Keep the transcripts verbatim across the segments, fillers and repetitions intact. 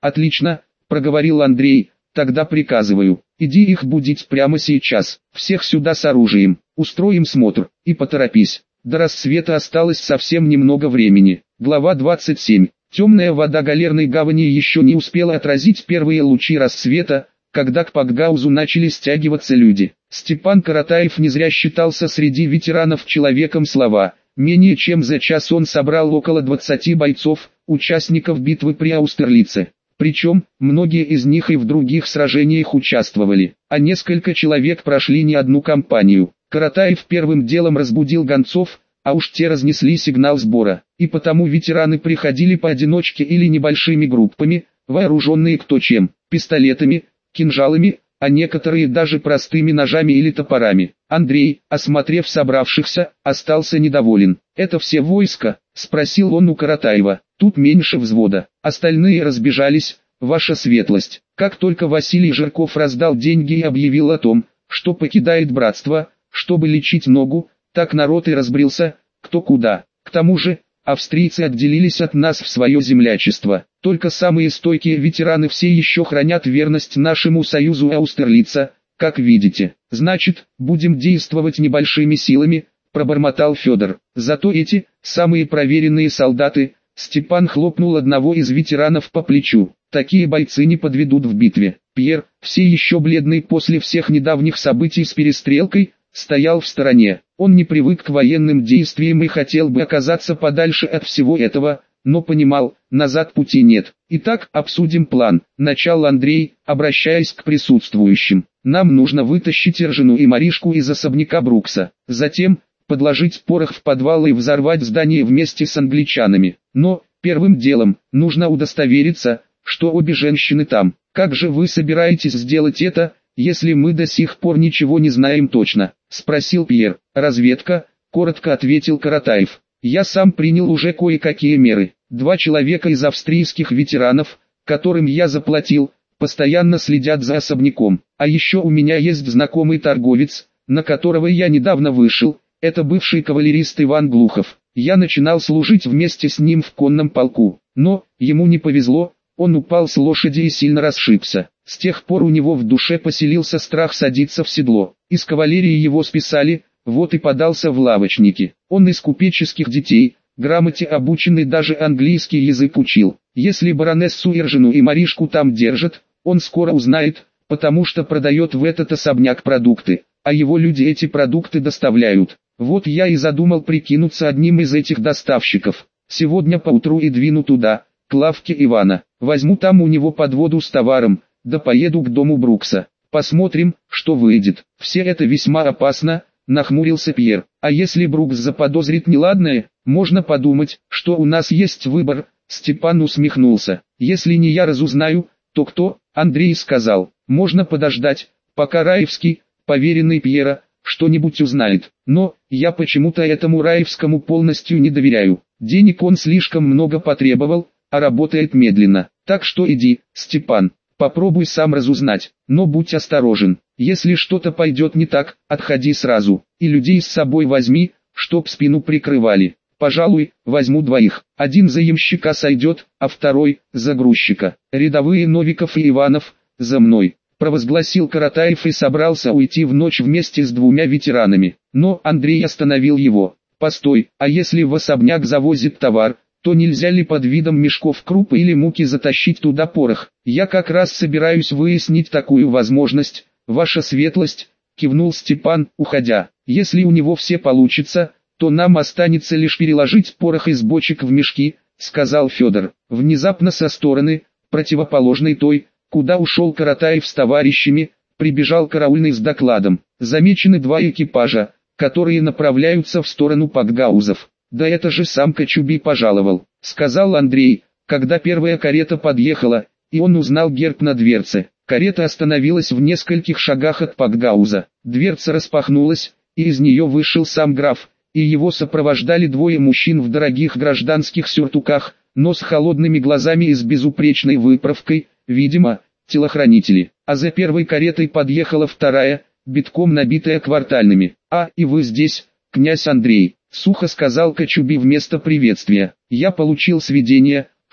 Отлично, проговорил Андрей, тогда приказываю, иди их будить прямо сейчас, всех сюда с оружием, устроим смотр, и поторопись, до рассвета осталось совсем немного времени. Глава двадцать семь. Темная вода галерной гавани еще не успела отразить первые лучи рассвета, когда к Пакгаузу начали стягиваться люди. Степан Каратаев не зря считался среди ветеранов человеком слова. Менее чем за час он собрал около двадцати бойцов, участников битвы при Аустерлице. Причем, многие из них и в других сражениях участвовали, а несколько человек прошли не одну кампанию. Каратаев первым делом разбудил гонцов, а уж те разнесли сигнал сбора, и потому ветераны приходили поодиночке или небольшими группами, вооруженные кто чем, пистолетами, кинжалами, а некоторые даже простыми ножами или топорами. Андрей, осмотрев собравшихся, остался недоволен. «Это все войско?» – спросил он у Каратаева. «Тут меньше взвода, остальные разбежались, ваша светлость». Как только Василий Жирков раздал деньги и объявил о том, что покидает братство, чтобы лечить ногу, так народ и разбрелся, кто куда. К тому же, австрийцы отделились от нас в свое землячество. Только самые стойкие ветераны все еще хранят верность нашему союзу Аустерлица, как видите. Значит, будем действовать небольшими силами, пробормотал Федор. Зато эти, самые проверенные солдаты, Степан хлопнул одного из ветеранов по плечу. Такие бойцы не подведут в битве. Пьер, все еще бледный после всех недавних событий с перестрелкой, стоял в стороне. Он не привык к военным действиям и хотел бы оказаться подальше от всего этого, но понимал, назад пути нет. «Итак, обсудим план», – начал Андрей, обращаясь к присутствующим. «Нам нужно вытащить Эржину и Маришку из особняка Брукса. Затем, подложить порох в подвал и взорвать здание вместе с англичанами. Но, первым делом, нужно удостовериться, что обе женщины там. Как же вы собираетесь сделать это, если мы до сих пор ничего не знаем точно?» – спросил Пьер. «Разведка», – коротко ответил Каратаев. «Я сам принял уже кое-какие меры. Два человека из австрийских ветеранов, которым я заплатил, постоянно следят за особняком. А еще у меня есть знакомый торговец, на которого я недавно вышел, это бывший кавалерист Иван Глухов. Я начинал служить вместе с ним в конном полку, но, ему не повезло, он упал с лошади и сильно расшибся. С тех пор у него в душе поселился страх садиться в седло. Из кавалерии его списали, вот и подался в лавочники. Он из купеческих детей, грамоте обученный, даже английский язык учил. Если баронессу Эржину и Маришку там держат, он скоро узнает, потому что продает в этот особняк продукты, а его люди эти продукты доставляют. Вот я и задумал прикинуться одним из этих доставщиков. Сегодня поутру и двину туда, к лавке Ивана. Возьму там у него подводу с товаром, да поеду к дому Брукса. Посмотрим, что выйдет. Все это весьма опасно, нахмурился Пьер. А если Брукс заподозрит неладное, можно подумать, что у нас есть выбор. Степан усмехнулся. Если не я разузнаю, то кто? Андрей сказал. Можно подождать, пока Раевский, поверенный Пьера, что-нибудь узнает. Но, я почему-то этому Раевскому полностью не доверяю. Денег он слишком много потребовал, а работает медленно. Так что иди, Степан, попробуй сам разузнать, но будь осторожен. Если что-то пойдет не так, отходи сразу, и людей с собой возьми, чтоб спину прикрывали. Пожалуй, возьму двоих. Один за ямщика сойдет, а второй – за грузчика. Рядовые Новиков и Иванов, за мной. Провозгласил Каратаев и собрался уйти в ночь вместе с двумя ветеранами. Но Андрей остановил его. «Постой, а если в особняк завозит товар, то нельзя ли под видом мешков крупы или муки затащить туда порох? Я как раз собираюсь выяснить такую возможность, ваша светлость», – кивнул Степан, уходя. «Если у него все получится, то нам останется лишь переложить порох из бочек в мешки», – сказал Федор. Внезапно со стороны, противоположной той, куда ушел Каратаев с товарищами, прибежал караульный с докладом. Замечены два экипажа, которые направляются в сторону Пакгаузов. «Да это же сам Кочубей пожаловал», — сказал Андрей, когда первая карета подъехала, и он узнал герб на дверце. Карета остановилась в нескольких шагах от Пакгауза. Дверца распахнулась, и из нее вышел сам граф, и его сопровождали двое мужчин в дорогих гражданских сюртуках, но с холодными глазами и с безупречной выправкой, видимо, телохранители. А за первой каретой подъехала вторая, битком набитая квартальными. «А, и вы здесь, князь Андрей», — сухо сказал Кочубей вместо приветствия. «Я получил сведения,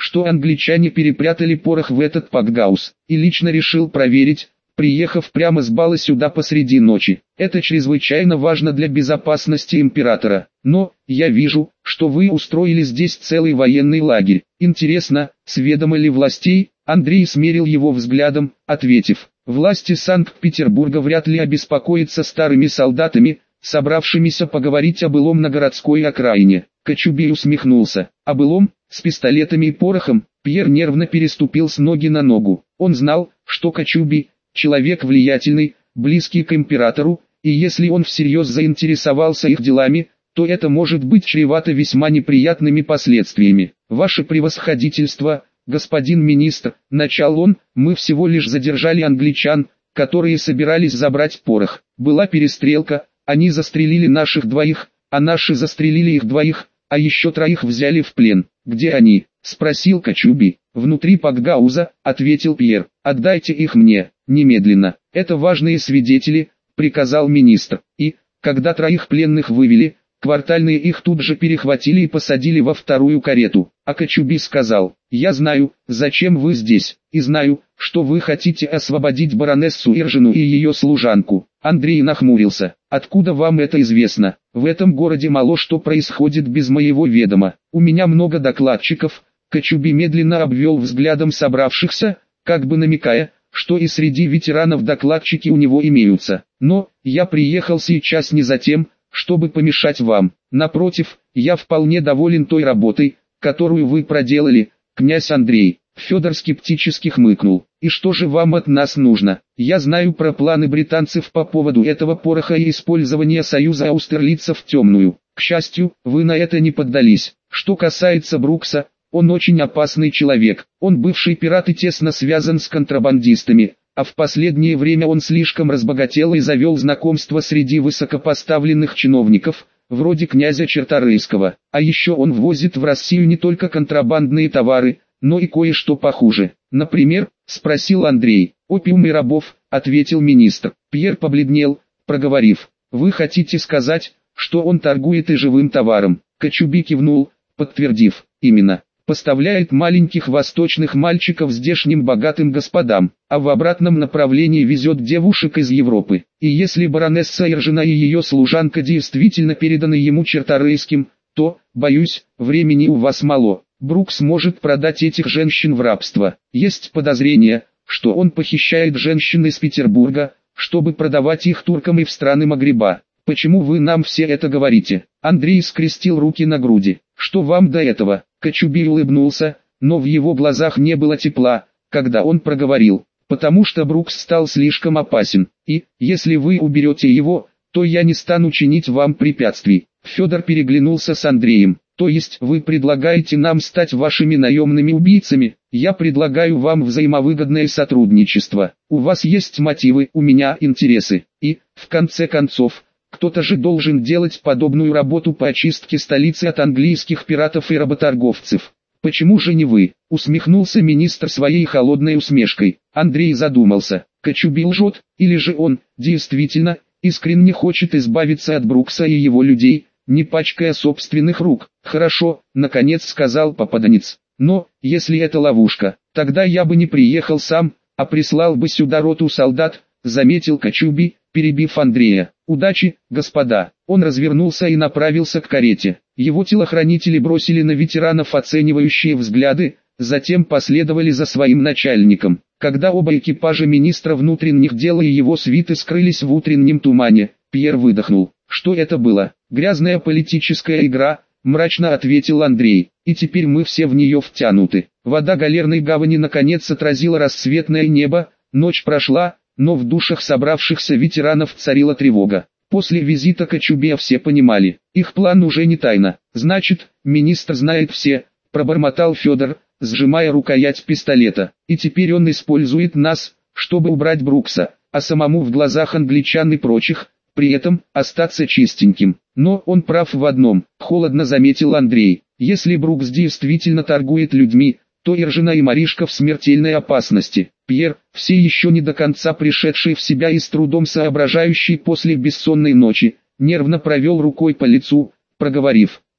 что англичане перепрятали порох в этот пакгаус, и лично решил проверить, приехав прямо с бала сюда посреди ночи. Это чрезвычайно важно для безопасности императора. Но, я вижу, что вы устроили здесь целый военный лагерь. Интересно, с ведома ли властей? Андрей смерил его взглядом, ответив: власти Санкт-Петербурга вряд ли обеспокоятся старыми солдатами, собравшимися поговорить о былом на городской окраине. Кочубей усмехнулся. О былом, с пистолетами и порохом? Пьер нервно переступил с ноги на ногу. Он знал, что Кочубей — человек влиятельный, близкий к императору, и если он всерьез заинтересовался их делами, то это может быть чревато весьма неприятными последствиями. Ваше превосходительство, господин министр, начал он, мы всего лишь задержали англичан, которые собирались забрать порох. Была перестрелка, они застрелили наших двоих, а наши застрелили их двоих, а еще троих взяли в плен. Где они? Спросил Кочубей. Внутри пакгауза, ответил Пьер. Отдайте их мне, немедленно. Это важные свидетели, приказал министр. И, когда троих пленных вывели, квартальные их тут же перехватили и посадили во вторую карету. А Кочубей сказал: я знаю, зачем вы здесь, и знаю, что вы хотите освободить баронессу Иржину и ее служанку. Андрей нахмурился. Откуда вам это известно? В этом городе мало что происходит без моего ведома. У меня много докладчиков. Кочубей медленно обвел взглядом собравшихся, как бы намекая, что и среди ветеранов докладчики у него имеются. Но, я приехал сейчас не за тем, чтобы помешать вам. Напротив, я вполне доволен той работой, которую вы проделали, князь Андрей. Федор скептически хмыкнул. И что же вам от нас нужно? Я знаю про планы британцев по поводу этого пороха и использования союза Аустерлица в темную. К счастью, вы на это не поддались. Что касается Брукса, он очень опасный человек. Он бывший пират и тесно связан с контрабандистами, а в последнее время он слишком разбогател и завел знакомство среди высокопоставленных чиновников, вроде князя Черторийского. А еще он ввозит в Россию не только контрабандные товары, но и кое-что похуже. Например, спросил Андрей. Опиум и рабов, ответил министр. Пьер побледнел, проговорив: вы хотите сказать, что он торгует и живым товаром? Кочубей кивнул, подтвердив: именно. Поставляет маленьких восточных мальчиков здешним богатым господам, а в обратном направлении везет девушек из Европы. И если баронесса Иржина и ее служанка действительно переданы ему Черторийским, то, боюсь, времени у вас мало. Брукс может продать этих женщин в рабство. Есть подозрение, что он похищает женщин из Петербурга, чтобы продавать их туркам и в страны Магриба. Почему вы нам все это говорите? Андрей скрестил руки на груди. Что вам до этого? Кочубей улыбнулся, но в его глазах не было тепла, когда он проговорил: потому что Брукс стал слишком опасен, и, если вы уберете его, то я не стану чинить вам препятствий. Федор переглянулся с Андреем. То есть вы предлагаете нам стать вашими наемными убийцами? Я предлагаю вам взаимовыгодное сотрудничество. У вас есть мотивы, у меня интересы. И, в конце концов, кто-то же должен делать подобную работу по очистке столицы от английских пиратов и работорговцев. Почему же не вы? Усмехнулся министр своей холодной усмешкой. Андрей задумался. Кочубей лжет, или же он, действительно, искренне хочет избавиться от Брукса и его людей, не пачкая собственных рук. Хорошо, наконец сказал попаданец. Но, если это ловушка, тогда я бы не приехал сам, а прислал бы сюда роту солдат, заметил Кочубей, перебив Андрея. Удачи, господа. Он развернулся и направился к карете. Его телохранители бросили на ветеранов оценивающие взгляды, затем последовали за своим начальником. Когда оба экипажа министра внутренних дел и его свиты скрылись в утреннем тумане, Пьер выдохнул. Что это было? Грязная политическая игра, мрачно ответил Андрей. И теперь мы все в нее втянуты. Вода галерной гавани наконец отразила рассветное небо, ночь прошла, но в душах собравшихся ветеранов царила тревога. После визита Кочубея все понимали, их план уже не тайна. Значит, министр знает все, пробормотал Федор, сжимая рукоять пистолета. И теперь он использует нас, чтобы убрать Брукса, а самому в глазах англичан и прочих, при этом, остаться чистеньким. Но он прав в одном, холодно заметил Андрей. Если Брукс действительно торгует людьми, то Иржина и Маришка в смертельной опасности. Пьер, все еще не до конца пришедший в себя и с трудом соображающий после бессонной ночи, нервно провел рукой по лицу, проговорив: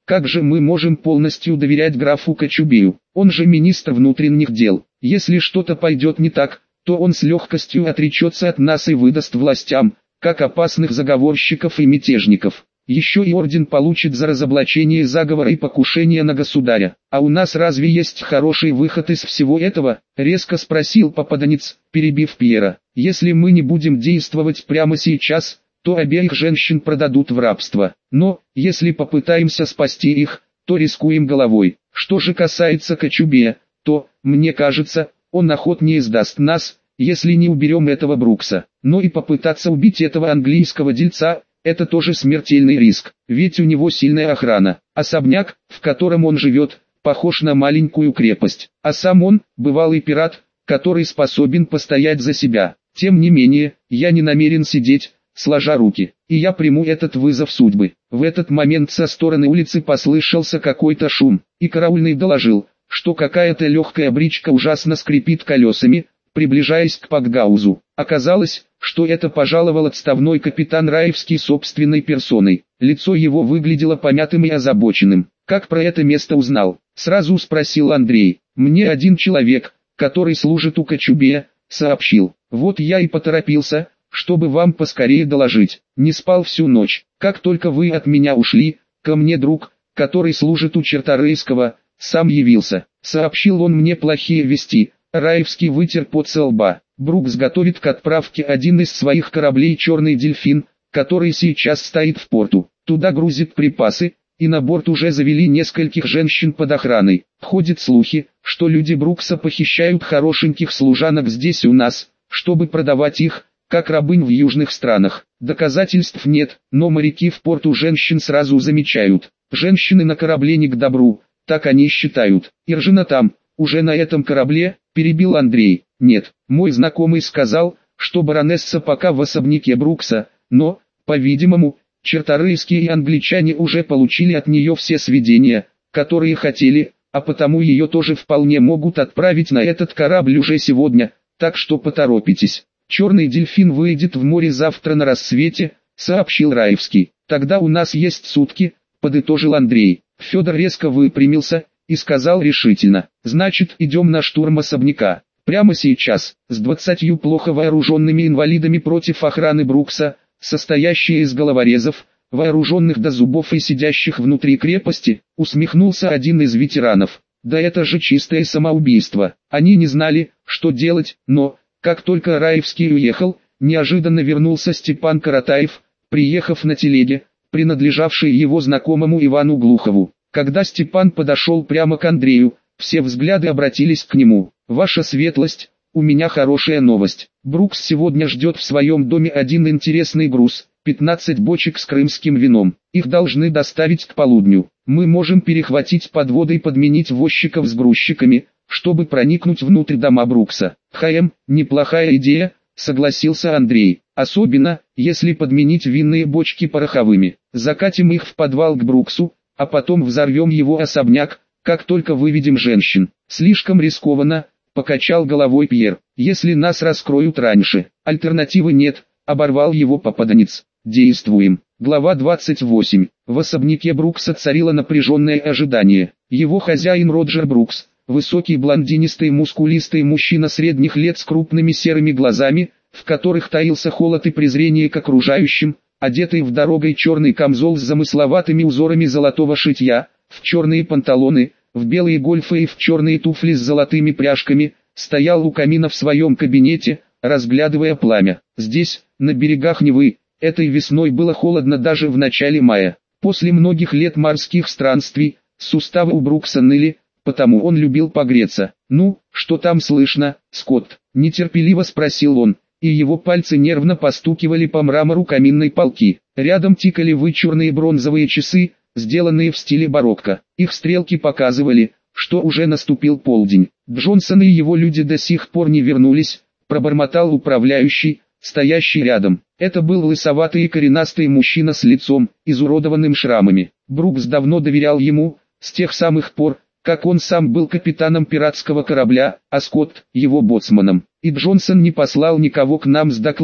Как же мы можем полностью доверять графу Кочубею? Он же министр внутренних дел. Если что-то пойдет не так, то он с легкостью отречется от нас и выдаст властям, как опасных заговорщиков и мятежников. Еще и орден получит за разоблачение заговора и покушение на государя. А у нас разве есть хороший выход из всего этого? Резко спросил попаданец, перебив Пьера. Если мы не будем действовать прямо сейчас, то обеих женщин продадут в рабство. Но, если попытаемся спасти их, то рискуем головой. Что же касается Кочубея, то, мне кажется, он охотнее сдаст нас, если не уберем этого Брукса. Но и попытаться убить этого английского дельца – это тоже смертельный риск, ведь у него сильная охрана. Особняк, в котором он живет, похож на маленькую крепость, а сам он – бывалый пират, который способен постоять за себя. Тем не менее, я не намерен сидеть, сложа руки, и я приму этот вызов судьбы. В этот момент со стороны улицы послышался какой-то шум, и караульный доложил, что какая-то легкая бричка ужасно скрипит колесами, приближаясь к Пакгаузу. Оказалось, что это пожаловал отставной капитан Раевский собственной персоной. Лицо его выглядело помятым и озабоченным. «Как про это место узнал?» — сразу спросил Андрей. «Мне один человек, который служит у Кочубея, сообщил. Вот я и поторопился, чтобы вам поскорее доложить. Не спал всю ночь. Как только вы от меня ушли, ко мне друг, который служит у Черторийского, сам явился. Сообщил он мне плохие вести». Раевский вытер пот со лба. Брукс готовит к отправке один из своих кораблей «Черный дельфин», который сейчас стоит в порту. Туда грузит припасы, и на борт уже завели нескольких женщин под охраной. Ходят слухи, что люди Брукса похищают хорошеньких служанок здесь у нас, чтобы продавать их, как рабынь в южных странах. Доказательств нет, но моряки в порту женщин сразу замечают. Женщины на корабле не к добру, так они считают. Иржина там, уже на этом корабле, перебил Андрей. Нет, мой знакомый сказал, что баронесса пока в особняке Брукса, но, по-видимому, Черторийские и англичане уже получили от нее все сведения, которые хотели, а потому ее тоже вполне могут отправить на этот корабль уже сегодня, так что поторопитесь. «Черный дельфин выйдет в море завтра на рассвете», — сообщил Раевский. «Тогда у нас есть сутки», — подытожил Андрей. Федор резко выпрямился и сказал решительно: «Значит, идем на штурм особняка. Прямо сейчас, с двадцатью плохо вооруженными инвалидами против охраны Брукса, состоящей из головорезов, вооруженных до зубов и сидящих внутри крепости», — усмехнулся один из ветеранов. «Да это же чистое самоубийство». Они не знали, что делать, но, как только Раевский уехал, неожиданно вернулся Степан Каратаев, приехав на телеге, принадлежавшей его знакомому Ивану Глухову. Когда Степан подошел прямо к Андрею, все взгляды обратились к нему. «Ваша светлость, у меня хорошая новость. Брукс сегодня ждет в своем доме один интересный груз, пятнадцать бочек с крымским вином. Их должны доставить к полудню. Мы можем перехватить подводы и подменить возчиков с грузчиками, чтобы проникнуть внутрь дома Брукса». «Хм, неплохая идея», — согласился Андрей. «Особенно, если подменить винные бочки пороховыми. Закатим их в подвал к Бруксу, а потом взорвем его особняк, как только выведем женщин». «Слишком рискованно», — покачал головой Пьер. «Если нас раскроют раньше, альтернативы нет», — оборвал его попаданец. «Действуем». Глава двадцать восемь. В особняке Брукса царило напряженное ожидание. Его хозяин Роджер Брукс, высокий блондинистый мускулистый мужчина средних лет с крупными серыми глазами, в которых таился холод и презрение к окружающим, одетый в дорогой черный камзол с замысловатыми узорами золотого шитья, в черные панталоны, в белые гольфы и в черные туфли с золотыми пряжками, стоял у камина в своем кабинете, разглядывая пламя. Здесь, на берегах Невы, этой весной было холодно даже в начале мая. После многих лет морских странствий, суставы у Брукса ныли, потому он любил погреться. «Ну, что там слышно, Скотт?» — нетерпеливо спросил он, и его пальцы нервно постукивали по мрамору каминной полки. Рядом тикали вычурные бронзовые часы, сделанные в стиле барокко. Их стрелки показывали, что уже наступил полдень. «Джонсон и его люди до сих пор не вернулись», — пробормотал управляющий, стоящий рядом. Это был лысоватый и коренастый мужчина с лицом, изуродованным шрамами. Брукс давно доверял ему, с тех самых пор, как он сам был капитаном пиратского корабля, а Скотт — его боцманом. «И Джонсон не послал никого к нам с докладом?»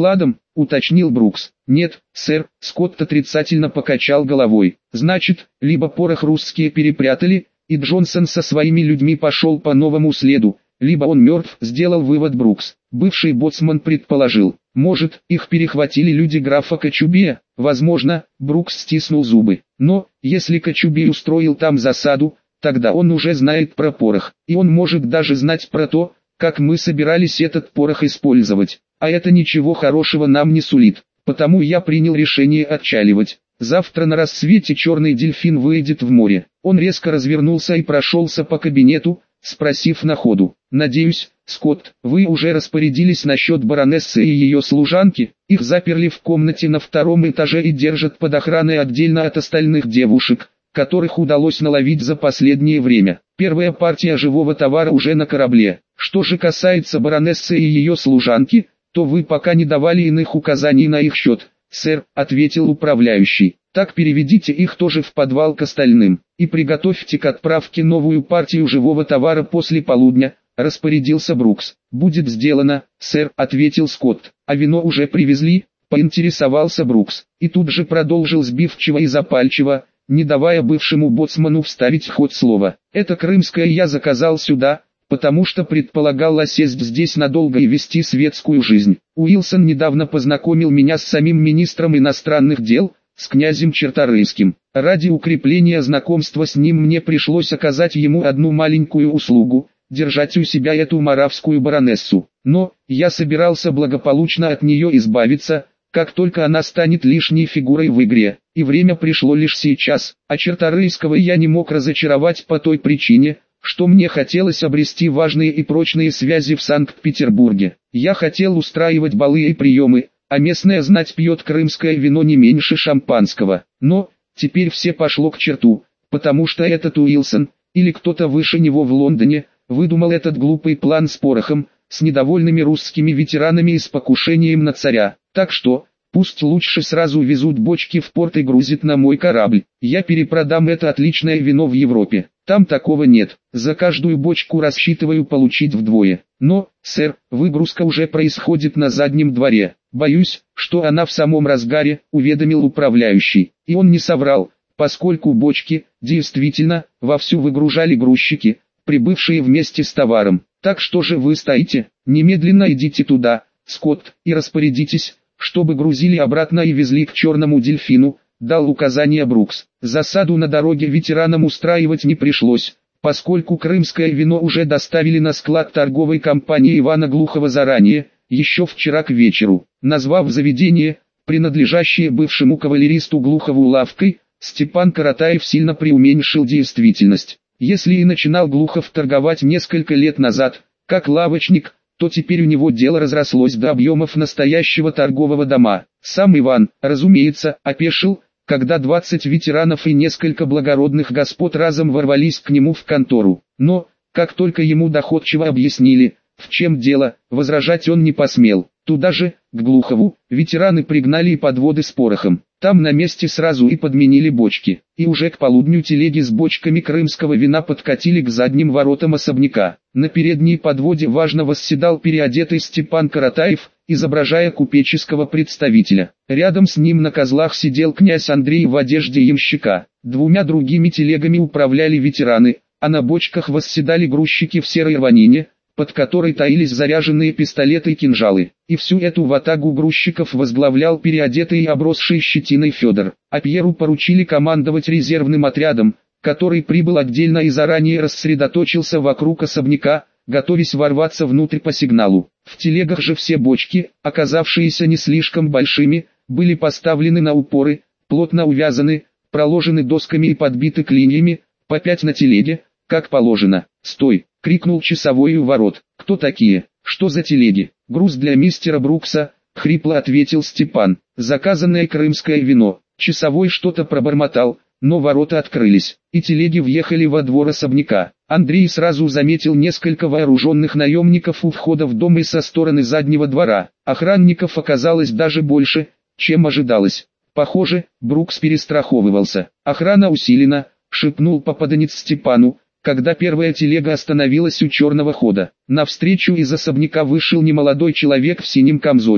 — уточнил Брукс. «Нет, сэр», — Скотт отрицательно покачал головой. «Значит, либо порох русские перепрятали, и Джонсон со своими людьми пошел по новому следу, либо он мертв», — сделал вывод Брукс. Бывший боцман предположил: «Может, их перехватили люди графа Кочубея?» «Возможно», — Брукс стиснул зубы. «Но, если Кочубей устроил там засаду, тогда он уже знает про порох, и он может даже знать про то, как мы собирались этот порох использовать. А это ничего хорошего нам не сулит, потому я принял решение отчаливать. Завтра на рассвете черный дельфин выйдет в море». Он резко развернулся и прошелся по кабинету, спросив на ходу: «Надеюсь, Скотт, вы уже распорядились насчет баронессы и ее служанки? Их заперли в комнате на втором этаже и держат под охраной отдельно от остальных девушек, которых удалось наловить за последнее время. Первая партия живого товара уже на корабле. Что же касается баронессы и ее служанки, то вы пока не давали иных указаний на их счет, сэр», — ответил управляющий. «Так переведите их тоже в подвал к остальным, и приготовьте к отправке новую партию живого товара после полудня», — распорядился Брукс. «Будет сделано, сэр», — ответил Скотт. «А вино уже привезли?» — поинтересовался Брукс, и тут же продолжил сбивчиво и запальчиво, не давая бывшему боцману вставить в ход слово. «Это крымское я заказал сюда, потому что предполагал осесть здесь надолго и вести светскую жизнь. Уилсон недавно познакомил меня с самим министром иностранных дел, с князем Черторийским. Ради укрепления знакомства с ним мне пришлось оказать ему одну маленькую услугу — держать у себя эту маравскую баронессу. Но, я собирался благополучно от нее избавиться, как только она станет лишней фигурой в игре, и время пришло лишь сейчас, а Черторийского я не мог разочаровать по той причине, что мне хотелось обрести важные и прочные связи в Санкт-Петербурге. Я хотел устраивать балы и приемы, а местная знать пьет крымское вино не меньше шампанского. Но, теперь все пошло к черту, потому что этот Уилсон, или кто-то выше него в Лондоне, выдумал этот глупый план с порохом, с недовольными русскими ветеранами и с покушением на царя. Так что, пусть лучше сразу везут бочки в порт и грузят на мой корабль. Я перепродам это отличное вино в Европе. Там такого нет. За каждую бочку рассчитываю получить вдвое. Но, сэр, выгрузка уже происходит на заднем дворе. Боюсь, что она в самом разгаре, уведомил управляющий. И он не соврал, поскольку бочки, действительно, вовсю выгружали грузчики, прибывшие вместе с товаром. Так что же вы стоите? Немедленно идите туда, Скотт, и распорядитесь, чтобы грузили обратно и везли к черному дельфину, дал указание Брукс. Засаду на дороге ветеранам устраивать не пришлось, поскольку крымское вино уже доставили на склад торговой компании Ивана Глухова заранее, еще вчера к вечеру. Назвав заведение, принадлежащее бывшему кавалеристу Глухову лавкой, Степан Каратаев сильно преуменьшил действительность. Если и начинал Глухов торговать несколько лет назад, как лавочник, то теперь у него дело разрослось до объемов настоящего торгового дома. Сам Иван, разумеется, опешил, когда двадцать ветеранов и несколько благородных господ разом ворвались к нему в контору. Но, как только ему доходчиво объяснили, в чем дело, возражать он не посмел. Туда же, к Глухову, ветераны пригнали и подводы с порохом. Там на месте сразу и подменили бочки. И уже к полудню телеги с бочками крымского вина подкатили к задним воротам особняка. На передней подводе важно восседал переодетый Степан Каратаев, изображая купеческого представителя. Рядом с ним на козлах сидел князь Андрей в одежде ямщика. Двумя другими телегами управляли ветераны, а на бочках восседали грузчики в серой рванине, под которой таились заряженные пистолеты и кинжалы. И всю эту ватагу грузчиков возглавлял переодетый и обросший щетиной Федор. А Пьеру поручили командовать резервным отрядом, который прибыл отдельно и заранее рассредоточился вокруг особняка, готовясь ворваться внутрь по сигналу. В телегах же все бочки, оказавшиеся не слишком большими, были поставлены на упоры, плотно увязаны, проложены досками и подбиты клиньями, по пять на телеге, как положено. «Стой!» — крикнул часовой у ворот. «Кто такие? Что за телеги?» «Груз для мистера Брукса», — хрипло ответил Степан. «Заказанное крымское вино». Часовой что-то пробормотал, но ворота открылись, и телеги въехали во двор особняка. Андрей сразу заметил несколько вооруженных наемников у входа в дом и со стороны заднего двора. Охранников оказалось даже больше, чем ожидалось. Похоже, Брукс перестраховывался. «Охрана усилена», — шепнул попаданец Степану, когда первая телега остановилась у черного хода. Навстречу из особняка вышел немолодой человек в синем камзоле.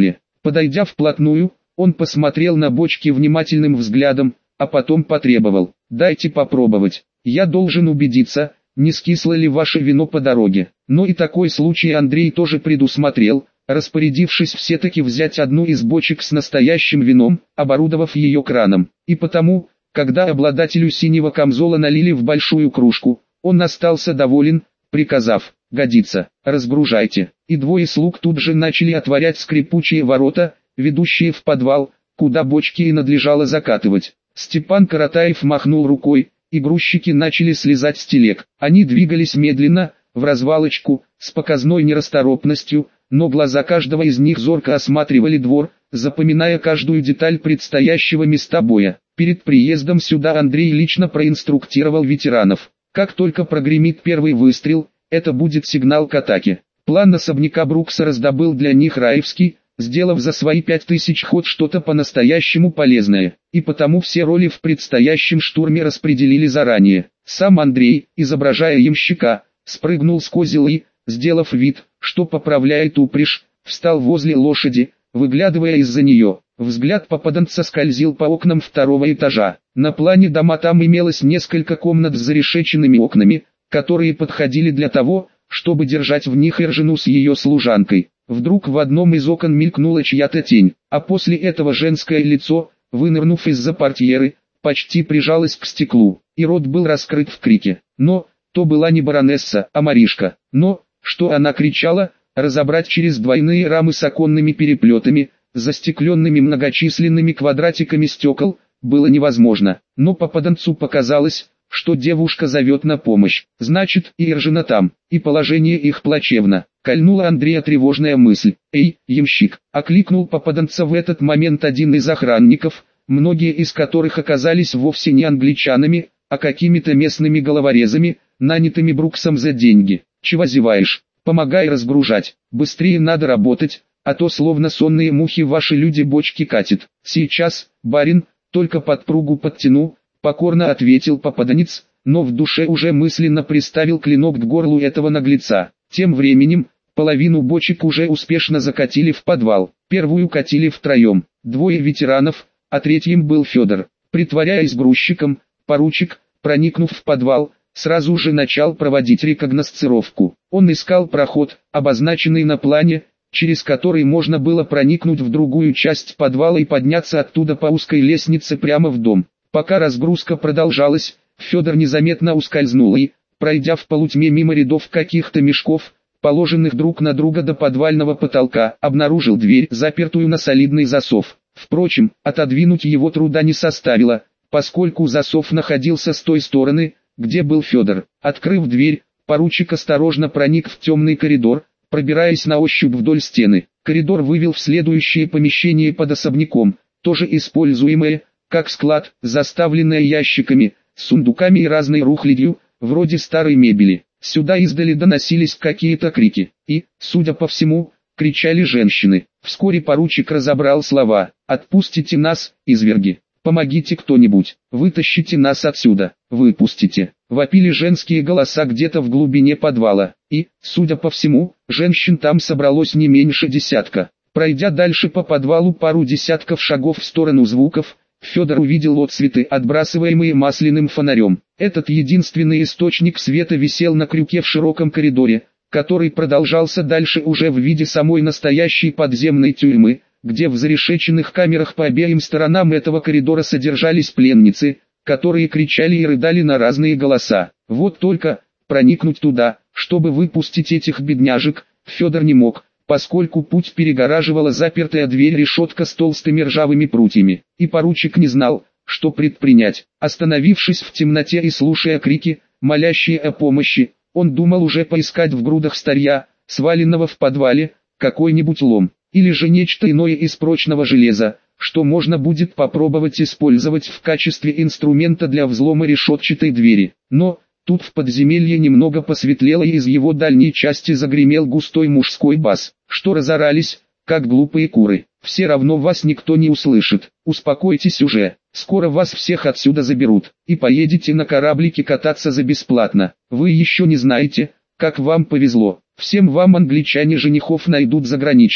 Подойдя вплотную, он посмотрел на бочки внимательным взглядом, а потом потребовал: «Дайте попробовать. Я должен убедиться, не скисло ли ваше вино по дороге». Но и такой случай Андрей тоже предусмотрел, распорядившись все-таки взять одну из бочек с настоящим вином, оборудовав ее краном. И потому, когда обладателю синего камзола налили в большую кружку, он остался доволен, приказав: «Годится, разгружайте». И двое слуг тут же начали отворять скрипучие ворота, ведущие в подвал, куда бочки и надлежало закатывать. Степан Каратаев махнул рукой, и грузчики начали слезать с телег. Они двигались медленно, в развалочку, с показной нерасторопностью, но глаза каждого из них зорко осматривали двор, запоминая каждую деталь предстоящего места боя. Перед приездом сюда Андрей лично проинструктировал ветеранов: как только прогремит первый выстрел, это будет сигнал к атаке. План особняка Брукса раздобыл для них Раевский, сделав за свои пять тысяч хоть что-то по-настоящему полезное, и потому все роли в предстоящем штурме распределили заранее. Сам Андрей, изображая ямщика, спрыгнул с козел и, сделав вид, что поправляет упряжь, встал возле лошади, выглядывая из-за нее. Взгляд попаданца скользил по окнам второго этажа. На плане дома там имелось несколько комнат с зарешеченными окнами, которые подходили для того, чтобы держать в них Эржину с ее служанкой. Вдруг в одном из окон мелькнула чья-то тень, а после этого женское лицо, вынырнув из-за портьеры, почти прижалось к стеклу, и рот был раскрыт в крике. Но, то была не баронесса, а Маришка. Но, что она кричала, разобрать через двойные рамы с оконными переплетами, застекленными многочисленными квадратиками стекол, было невозможно. Но попаданцу показалось, что девушка зовет на помощь. Значит, и Эржина там, и положение их плачевно. Кольнула Андрея тревожная мысль. «Эй, ямщик!» — окликнул попаданца в этот момент один из охранников, многие из которых оказались вовсе не англичанами, а какими-то местными головорезами, нанятыми Бруксом за деньги. «Чего зеваешь? Помогай разгружать, быстрее надо работать, а то словно сонные мухи ваши люди бочки катят». «Сейчас, барин, только подпругу подтяну», — покорно ответил попаданец, но в душе уже мысленно приставил клинок к горлу этого наглеца. Тем временем, половину бочек уже успешно закатили в подвал. Первую катили втроем, двое ветеранов, а третьим был Федор. Притворяясь грузчиком, поручик, проникнув в подвал, сразу же начал проводить рекогносцировку. Он искал проход, обозначенный на плане, через который можно было проникнуть в другую часть подвала и подняться оттуда по узкой лестнице прямо в дом. Пока разгрузка продолжалась, Федор незаметно ускользнул и, пройдя в полутьме мимо рядов каких-то мешков, положенных друг на друга до подвального потолка, обнаружил дверь, запертую на солидный засов. Впрочем, отодвинуть его труда не составило, поскольку засов находился с той стороны, где был Федор. Открыв дверь, поручик осторожно проник в темный коридор, пробираясь на ощупь вдоль стены. Коридор вывел в следующее помещение под особняком, тоже используемое, как склад, заставленное ящиками, сундуками и разной рухлядью, вроде старой мебели. Сюда издали доносились какие-то крики, и, судя по всему, кричали женщины. Вскоре поручик разобрал слова: «Отпустите нас, изверги! Помогите кто-нибудь! Вытащите нас отсюда! Выпустите!» Вопили женские голоса где-то в глубине подвала, и, судя по всему, женщин там собралось не меньше десятка. Пройдя дальше по подвалу пару десятков шагов в сторону звуков, Федор увидел отсветы, отбрасываемые масляным фонарем. Этот единственный источник света висел на крюке в широком коридоре, который продолжался дальше уже в виде самой настоящей подземной тюрьмы, где в зарешеченных камерах по обеим сторонам этого коридора содержались пленницы, которые кричали и рыдали на разные голоса. Вот только, проникнуть туда, чтобы выпустить этих бедняжек, Федор не мог, поскольку путь перегораживала запертая дверь-решетка с толстыми ржавыми прутьями, и поручик не знал, что предпринять. Остановившись в темноте и слушая крики, молящие о помощи, он думал уже поискать в грудах старья, сваленного в подвале, какой-нибудь лом, или же нечто иное из прочного железа, что можно будет попробовать использовать в качестве инструмента для взлома решетчатой двери. Но, тут в подземелье немного посветлело, и из его дальней части загремел густой мужской бас. «Что разорались, как глупые куры? Все равно вас никто не услышит. Успокойтесь уже, скоро вас всех отсюда заберут, и поедете на кораблике кататься за бесплатно. Вы еще не знаете, как вам повезло. Всем вам англичане женихов найдут заграничных.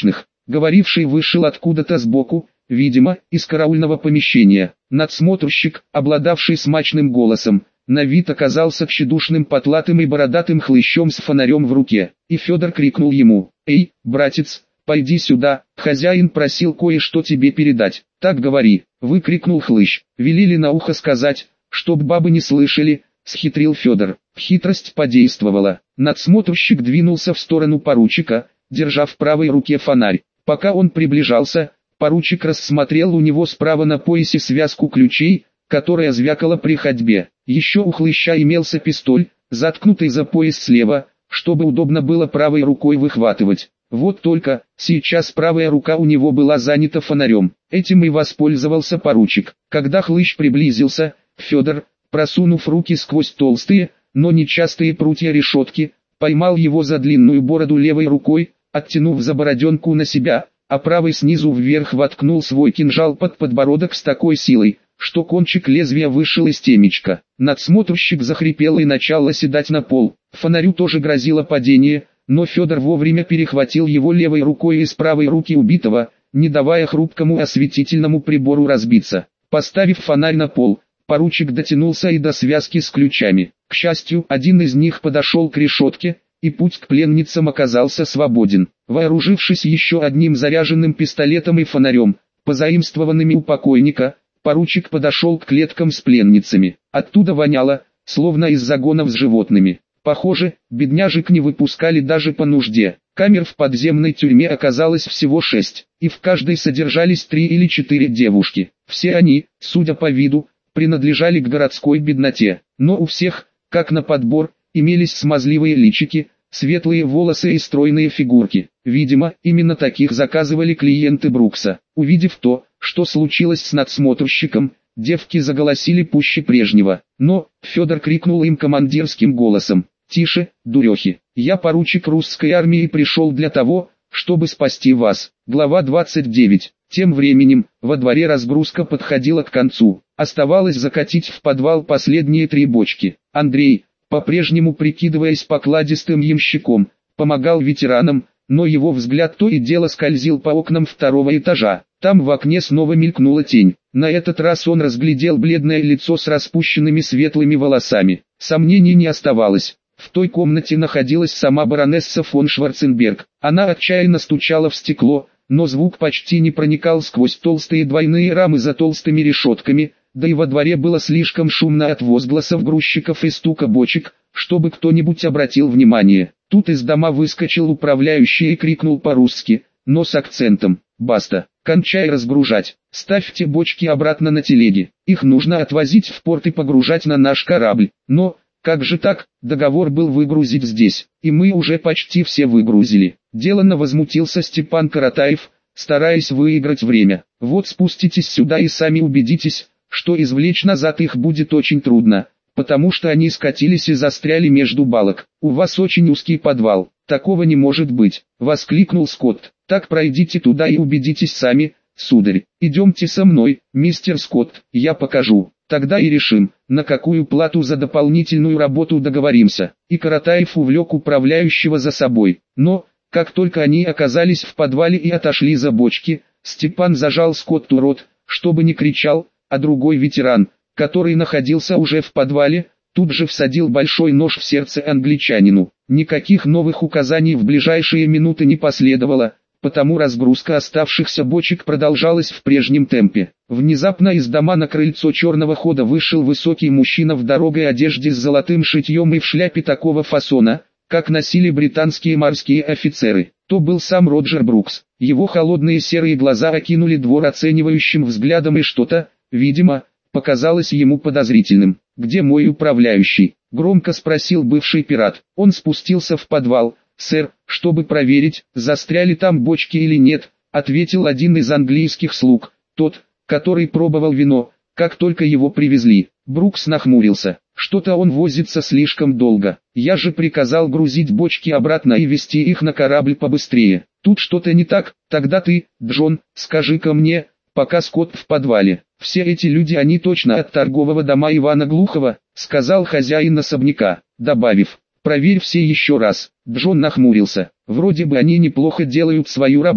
Говоривший вышел откуда-то сбоку, видимо, из караульного помещения. Надсмотрщик, обладавший смачным голосом, на вид оказался тщедушным потлатым и бородатым хлыщом с фонарем в руке, и Федор крикнул ему: «Эй, братец, пойди сюда, хозяин просил кое-что тебе передать». «Так говори», — выкрикнул хлыщ. «Велели на ухо сказать, чтоб бабы не слышали», — схитрил Федор. Хитрость подействовала. Надсмотрщик двинулся в сторону поручика, держа в правой руке фонарь. Пока он приближался, поручик рассмотрел у него справа на поясе связку ключей, которая звякала при ходьбе. Еще у хлыща имелся пистоль, заткнутый за пояс слева, чтобы удобно было правой рукой выхватывать. Вот только, сейчас правая рука у него была занята фонарем. Этим и воспользовался поручик. Когда хлыщ приблизился, Федор, просунув руки сквозь толстые, но нечастые прутья решетки, поймал его за длинную бороду левой рукой, оттянув за бороденку на себя, а правой снизу вверх воткнул свой кинжал под подбородок с такой силой, что кончик лезвия вышел из темечка. Надсмотрщик захрипел и начал оседать на пол. Фонарю тоже грозило падение, но Федор вовремя перехватил его левой рукой из правой руки убитого, не давая хрупкому осветительному прибору разбиться. Поставив фонарь на пол, поручик дотянулся и до связки с ключами. К счастью, один из них подошел к решетке, и путь к пленницам оказался свободен. Вооружившись еще одним заряженным пистолетом и фонарем, позаимствованными у покойника, поручик подошел к клеткам с пленницами. Оттуда воняло, словно из загонов с животными. Похоже, бедняжек не выпускали даже по нужде. Камер в подземной тюрьме оказалось всего шесть, и в каждой содержались три или четыре девушки. Все они, судя по виду, принадлежали к городской бедноте, но у всех, как на подбор, имелись смазливые личики, светлые волосы и стройные фигурки. Видимо, именно таких заказывали клиенты Брукса. Увидев то, что случилось с надсмотрщиком, девки заголосили пуще прежнего. Но Федор крикнул им командирским голосом: «Тише, дурехи! Я поручик русской армии и пришел для того, чтобы спасти вас». Глава двадцать девять. Тем временем, во дворе разгрузка подходила к концу. Оставалось закатить в подвал последние три бочки. Андрей, по-прежнему прикидываясь покладистым ямщиком, помогал ветеранам, но его взгляд то и дело скользил по окнам второго этажа. Там в окне снова мелькнула тень. На этот раз он разглядел бледное лицо с распущенными светлыми волосами. Сомнений не оставалось. В той комнате находилась сама баронесса фон Шварценберг. Она отчаянно стучала в стекло, но звук почти не проникал сквозь толстые двойные рамы за толстыми решетками, да и во дворе было слишком шумно от возгласов грузчиков и стука бочек, чтобы кто-нибудь обратил внимание. Тут из дома выскочил управляющий и крикнул по-русски, но с акцентом: «Баста, кончай разгружать, ставьте бочки обратно на телеги, их нужно отвозить в порт и погружать на наш корабль». «Но, как же так, договор был выгрузить здесь, и мы уже почти все выгрузили». Деланно возмутился Степан Каратаев, стараясь выиграть время. «Вот спуститесь сюда и сами убедитесь, что извлечь назад их будет очень трудно, потому что они скатились и застряли между балок. У вас очень узкий подвал». «Такого не может быть», — воскликнул Скотт. «Так пройдите туда и убедитесь сами, сударь. Идемте со мной, мистер Скотт, я покажу. Тогда и решим, на какую плату за дополнительную работу договоримся». И Каратаев увлек управляющего за собой. Но, как только они оказались в подвале и отошли за бочки, Степан зажал Скотту рот, чтобы не кричал, а другой ветеран, который находился уже в подвале, тут же всадил большой нож в сердце англичанину. Никаких новых указаний в ближайшие минуты не последовало, потому разгрузка оставшихся бочек продолжалась в прежнем темпе. Внезапно из дома на крыльцо черного хода вышел высокий мужчина в дорогой одежде с золотым шитьем и в шляпе такого фасона, как носили британские морские офицеры. То был сам Роджер Брукс. Его холодные серые глаза окинули двор оценивающим взглядом, и что-то, видимо, показалось ему подозрительным. «Где мой управляющий?» — громко спросил бывший пират. Он спустился в подвал. «Сэр, чтобы проверить, застряли там бочки или нет», — ответил один из английских слуг, тот, который пробовал вино, как только его привезли. Брукс нахмурился. «Что-то он возится слишком долго. Я же приказал грузить бочки обратно и везти их на корабль побыстрее. Тут что-то не так. Тогда ты, Джон, скажи-ка мне, пока Скотт в подвале. Все эти люди, они точно от торгового дома Ивана Глухова», — сказал хозяин особняка, добавив: «Проверь все еще раз». Джон нахмурился. «Вроде бы они неплохо делают свою работу.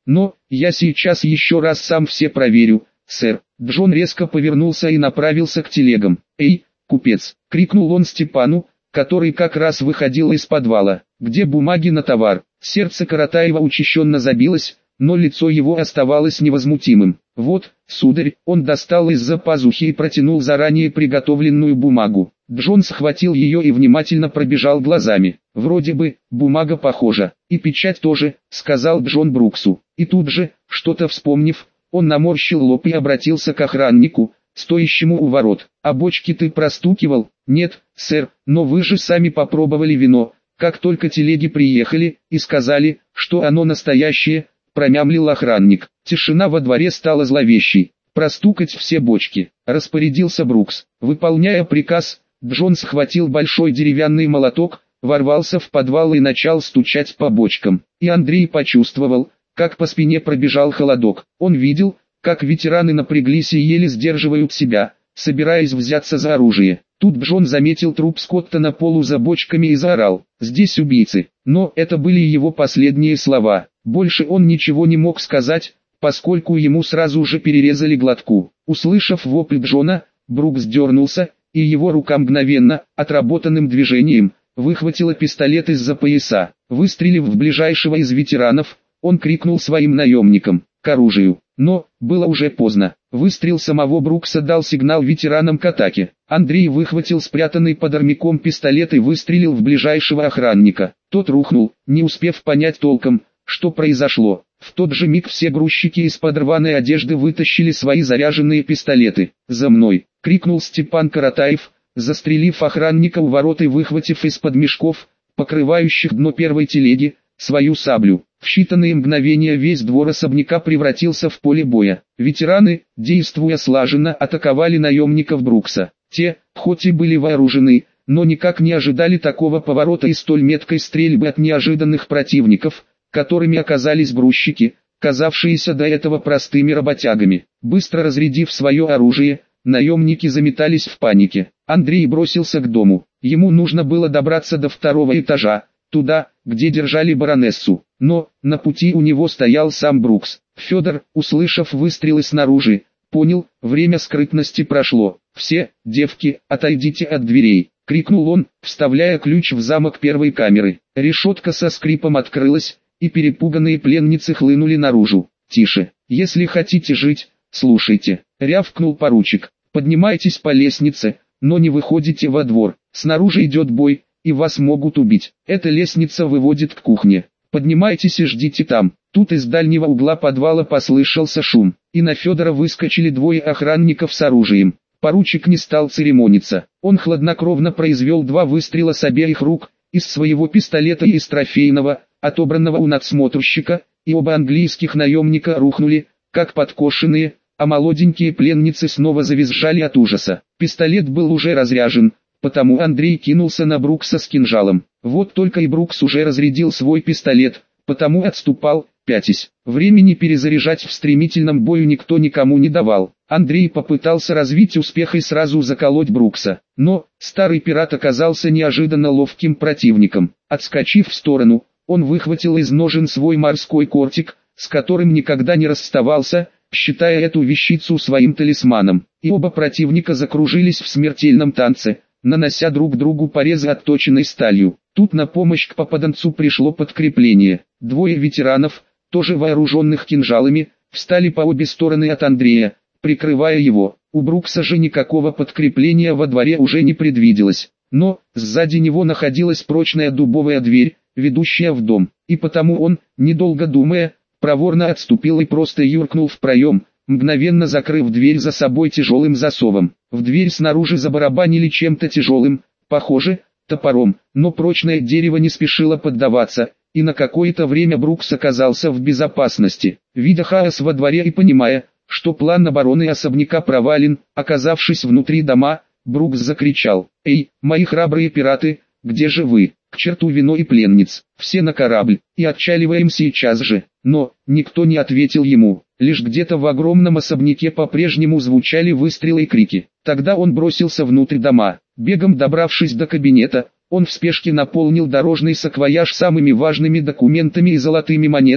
Но, я сейчас еще раз сам все проверю, сэр. Джон резко повернулся и направился к телегам. «Эй, купец!» — крикнул он Степану, который как раз выходил из подвала. «Где бумаги на товар?» Сердце Каратаева учащенно забилось, но лицо его оставалось невозмутимым. «Вот, сударь», он достал из-за пазухи и протянул заранее приготовленную бумагу. Джон схватил ее и внимательно пробежал глазами. «Вроде бы, бумага похожа, и печать тоже», — сказал Джон Бруксу. И тут же, что-то вспомнив, он наморщил лоб и обратился к охраннику, стоящему у ворот. «А бочки ты простукивал?» «Нет, сэр, но вы же сами попробовали вино, как только телеги приехали, и сказали, что оно настоящее», — промямлил охранник. Тишина во дворе стала зловещей. «Простукать все бочки», — распорядился Брукс. Выполняя приказ, Джон схватил большой деревянный молоток, ворвался в подвал и начал стучать по бочкам. И Андрей почувствовал, как по спине пробежал холодок. Он видел, как ветераны напряглись и еле сдерживают себя, собираясь взяться за оружие. Тут Джон заметил труп Скотта на полу за бочками и заорал: «Здесь убийцы!» Но это были его последние слова. Больше он ничего не мог сказать, поскольку ему сразу же перерезали глотку. Услышав вопль Джона, Брукс дернулся, и его рука мгновенно, отработанным движением, выхватила пистолет из-за пояса. Выстрелив в ближайшего из ветеранов, он крикнул своим наемникам: «К оружию!» Но, было уже поздно. Выстрел самого Брукса дал сигнал ветеранам к атаке. Андрей выхватил спрятанный под армяком пистолет и выстрелил в ближайшего охранника. Тот рухнул, не успев понять толком, что произошло. В тот же миг все грузчики из-под рваной одежды вытащили свои заряженные пистолеты. «За мной!» — крикнул Степан Каратаев, застрелив охранника у ворот и выхватив из-под мешков, покрывающих дно первой телеги, свою саблю. В считанные мгновения весь двор особняка превратился в поле боя. Ветераны, действуя слаженно, атаковали наемников Брукса. Те, хоть и были вооружены, но никак не ожидали такого поворота и столь меткой стрельбы от неожиданных противников, которыми оказались грузчики, казавшиеся до этого простыми работягами. Быстро разрядив свое оружие, наемники заметались в панике. Андрей бросился к дому. Ему нужно было добраться до второго этажа, туда, где держали баронессу. Но, на пути у него стоял сам Брукс. Федор, услышав выстрелы снаружи, понял, время скрытности прошло. «Все, девки, отойдите от дверей!» — крикнул он, вставляя ключ в замок первой камеры. Решетка со скрипом открылась, и перепуганные пленницы хлынули наружу. «Тише, если хотите жить, слушайте!» — рявкнул поручик. «Поднимайтесь по лестнице, но не выходите во двор. Снаружи идет бой, и вас могут убить. Эта лестница выводит к кухне. Поднимайтесь и ждите там». Тут из дальнего угла подвала послышался шум, и на Федора выскочили двое охранников с оружием. Поручик не стал церемониться. Он хладнокровно произвел два выстрела с обеих рук, из своего пистолета и из трофейного, отобранного у надсмотрщика, и оба английских наемника рухнули, как подкошенные, а молоденькие пленницы снова завизжали от ужаса. Пистолет был уже разряжен, потому Андрей кинулся на Брукса с кинжалом. Вот только и Брукс уже разрядил свой пистолет, потому отступал, пятясь. Времени перезаряжать в стремительном бою никто никому не давал. Андрей попытался развить успех и сразу заколоть Брукса. Но, старый пират оказался неожиданно ловким противником. Отскочив в сторону, он выхватил из ножен свой морской кортик, с которым никогда не расставался, считая эту вещицу своим талисманом. И оба противника закружились в смертельном танце, нанося друг другу порезы отточенной сталью. Тут на помощь к попаданцу пришло подкрепление. Двое ветеранов, тоже вооруженных кинжалами, встали по обе стороны от Андрея, прикрывая его. У Брукса же никакого подкрепления во дворе уже не предвиделось. Но, сзади него находилась прочная дубовая дверь, ведущая в дом. И потому он, недолго думая, проворно отступил и просто юркнул в проем, мгновенно закрыв дверь за собой тяжелым засовом. В дверь снаружи забарабанили чем-то тяжелым, похоже, топором, но прочное дерево не спешило поддаваться, и на какое-то время Брукс оказался в безопасности. Видя хаос во дворе и понимая, что план обороны особняка провален, оказавшись внутри дома, Брукс закричал: «Эй, мои храбрые пираты, где же вы? К черту вино и пленниц, все на корабль, и отчаливаем сейчас же!» Но, никто не ответил ему, лишь где-то в огромном особняке по-прежнему звучали выстрелы и крики. Тогда он бросился внутрь дома. Бегом добравшись до кабинета, он в спешке наполнил дорожный саквояж самыми важными документами и золотыми монетами,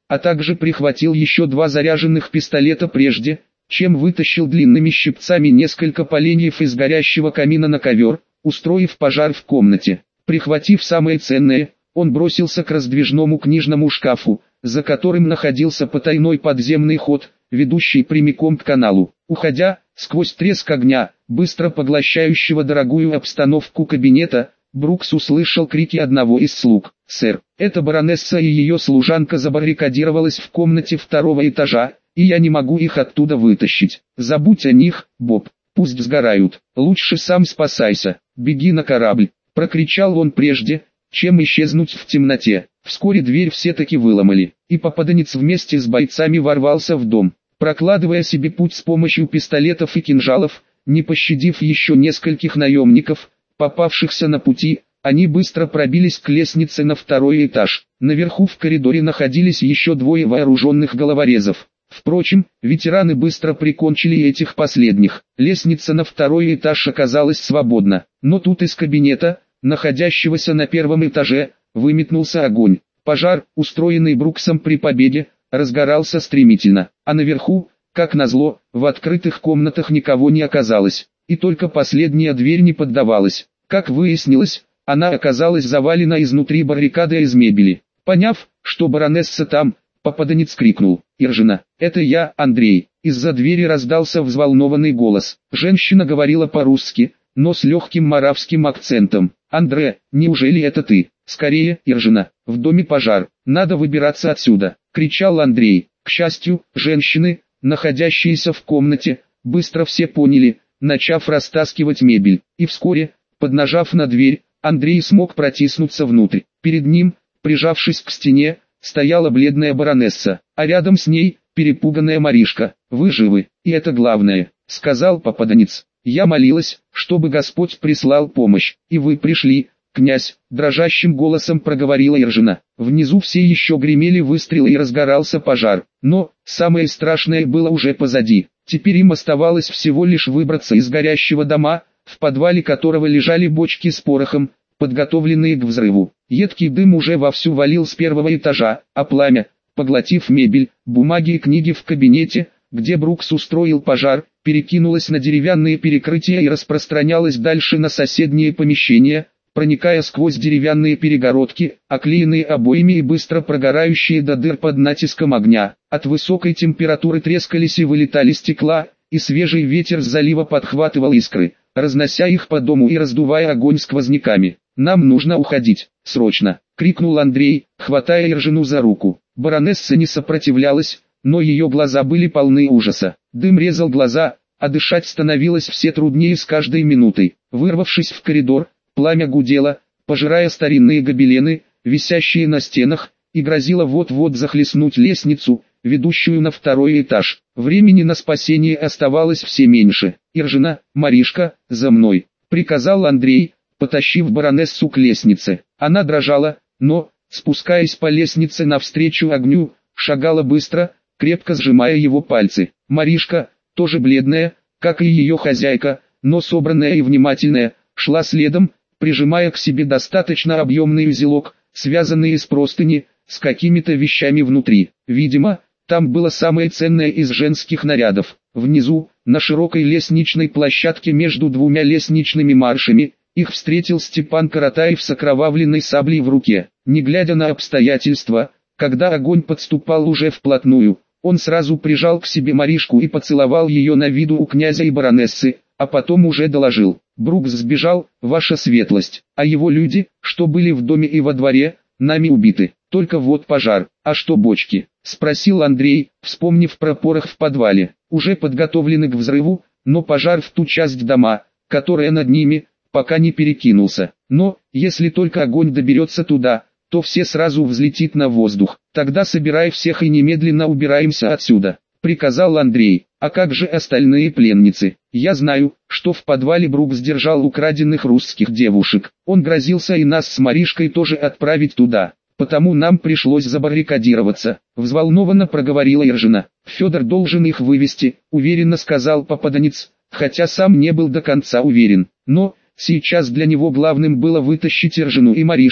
а также прихватил еще два заряженных пистолета прежде, чем вытащил длинными щипцами несколько поленьев из горящего камина на ковер, устроив пожар в комнате. Прихватив самое ценное, он бросился к раздвижному книжному шкафу, за которым находился потайной подземный ход, ведущий прямиком к каналу. Уходя, сквозь треск огня, быстро поглощающего дорогую обстановку кабинета, Брукс услышал крики одного из слуг. «Сэр, эта баронесса и ее служанка забаррикадировалась в комнате второго этажа, и я не могу их оттуда вытащить. Забудь о них, Боб, пусть сгорают, лучше сам спасайся, беги на корабль», — прокричал он прежде, чем исчезнуть в темноте. Вскоре дверь все-таки выломали, и попаданец вместе с бойцами ворвался в дом, прокладывая себе путь с помощью пистолетов и кинжалов, не пощадив еще нескольких наемников, попавшихся на пути. Они быстро пробились к лестнице на второй этаж. Наверху в коридоре находились еще двое вооруженных головорезов. Впрочем, ветераны быстро прикончили этих последних. Лестница на второй этаж оказалась свободна, но тут из кабинета, находящегося на первом этаже, выметнулся огонь. Пожар, устроенный Бруксом при побеге, разгорался стремительно, а наверху, как назло, в открытых комнатах никого не оказалось, и только последняя дверь не поддавалась. Как выяснилось, она оказалась завалена изнутри баррикадой из мебели. Поняв, что баронесса там, попаданец крикнул: «Иржина, это я, Андрей!» Из-за двери раздался взволнованный голос. Женщина говорила по-русски, но с легким моравским акцентом. «Андре, неужели это ты? Скорее, Иржина, в доме пожар, надо выбираться отсюда!» — кричал Андрей. К счастью, женщины, находящиеся в комнате, быстро все поняли, начав растаскивать мебель, и вскоре, поднажав на дверь, Андрей смог протиснуться внутрь. Перед ним, прижавшись к стене, стояла бледная баронесса, а рядом с ней, перепуганная Маришка. «Вы живы, и это главное», — сказал попаданец. «Я молилась, чтобы Господь прислал помощь, и вы пришли, князь», — дрожащим голосом проговорила Иржина. Внизу все еще гремели выстрелы и разгорался пожар, но самое страшное было уже позади. Теперь им оставалось всего лишь выбраться из горящего дома, в подвале которого лежали бочки с порохом, подготовленные к взрыву. Едкий дым уже вовсю валил с первого этажа, а пламя, поглотив мебель, бумаги и книги в кабинете, где Брукс устроил пожар, перекинулось на деревянные перекрытия и распространялось дальше на соседние помещения, проникая сквозь деревянные перегородки, оклеенные обоями и быстро прогорающие до дыр под натиском огня. От высокой температуры трескались и вылетали стекла, и свежий ветер с залива подхватывал искры, разнося их по дому и раздувая огонь сквозняками. «Нам нужно уходить, срочно!» — крикнул Андрей, хватая Иржину за руку. Баронесса не сопротивлялась, но ее глаза были полны ужаса. Дым резал глаза, а дышать становилось все труднее с каждой минутой. Вырвавшись в коридор, пламя гудело, пожирая старинные гобелены, висящие на стенах, и грозило вот-вот захлестнуть лестницу, ведущую на второй этаж. Времени на спасение оставалось все меньше. «Иржина, Маришка, за мной!» — приказал Андрей, потащив баронессу к лестнице. Она дрожала, но, спускаясь по лестнице навстречу огню, шагала быстро, крепко сжимая его пальцы. Маришка, тоже бледная, как и ее хозяйка, но собранная и внимательная, шла следом, прижимая к себе достаточно объемный узелок, связанный из простыни, с какими-то вещами внутри. Видимо, там было самое ценное из женских нарядов. Внизу, на широкой лестничной площадке между двумя лестничными маршами, их встретил Степан Каратаев с окровавленной саблей в руке. Не глядя на обстоятельства, когда огонь подступал уже вплотную, он сразу прижал к себе Маришку и поцеловал ее на виду у князя и баронессы, а потом уже доложил: «Брукс сбежал, ваша светлость, а его люди, что были в доме и во дворе, нами убиты, только вот пожар». «А что бочки?» — спросил Андрей, вспомнив про порох в подвале. «Уже подготовлены к взрыву, но пожар в ту часть дома, которая над ними, пока не перекинулся. Но, если только огонь доберется туда, то все сразу взлетит на воздух. Тогда собирай всех и немедленно убираемся отсюда», — приказал Андрей. «А как же остальные пленницы? Я знаю, что в подвале Брукс держал украденных русских девушек. Он грозился и нас с Маришкой тоже отправить туда. Потому нам пришлось забаррикадироваться», — взволнованно проговорила Иржина. «Федор должен их вывести», — уверенно сказал попаданец, хотя сам не был до конца уверен. Но, сейчас для него главным было вытащить Иржину и Маришку,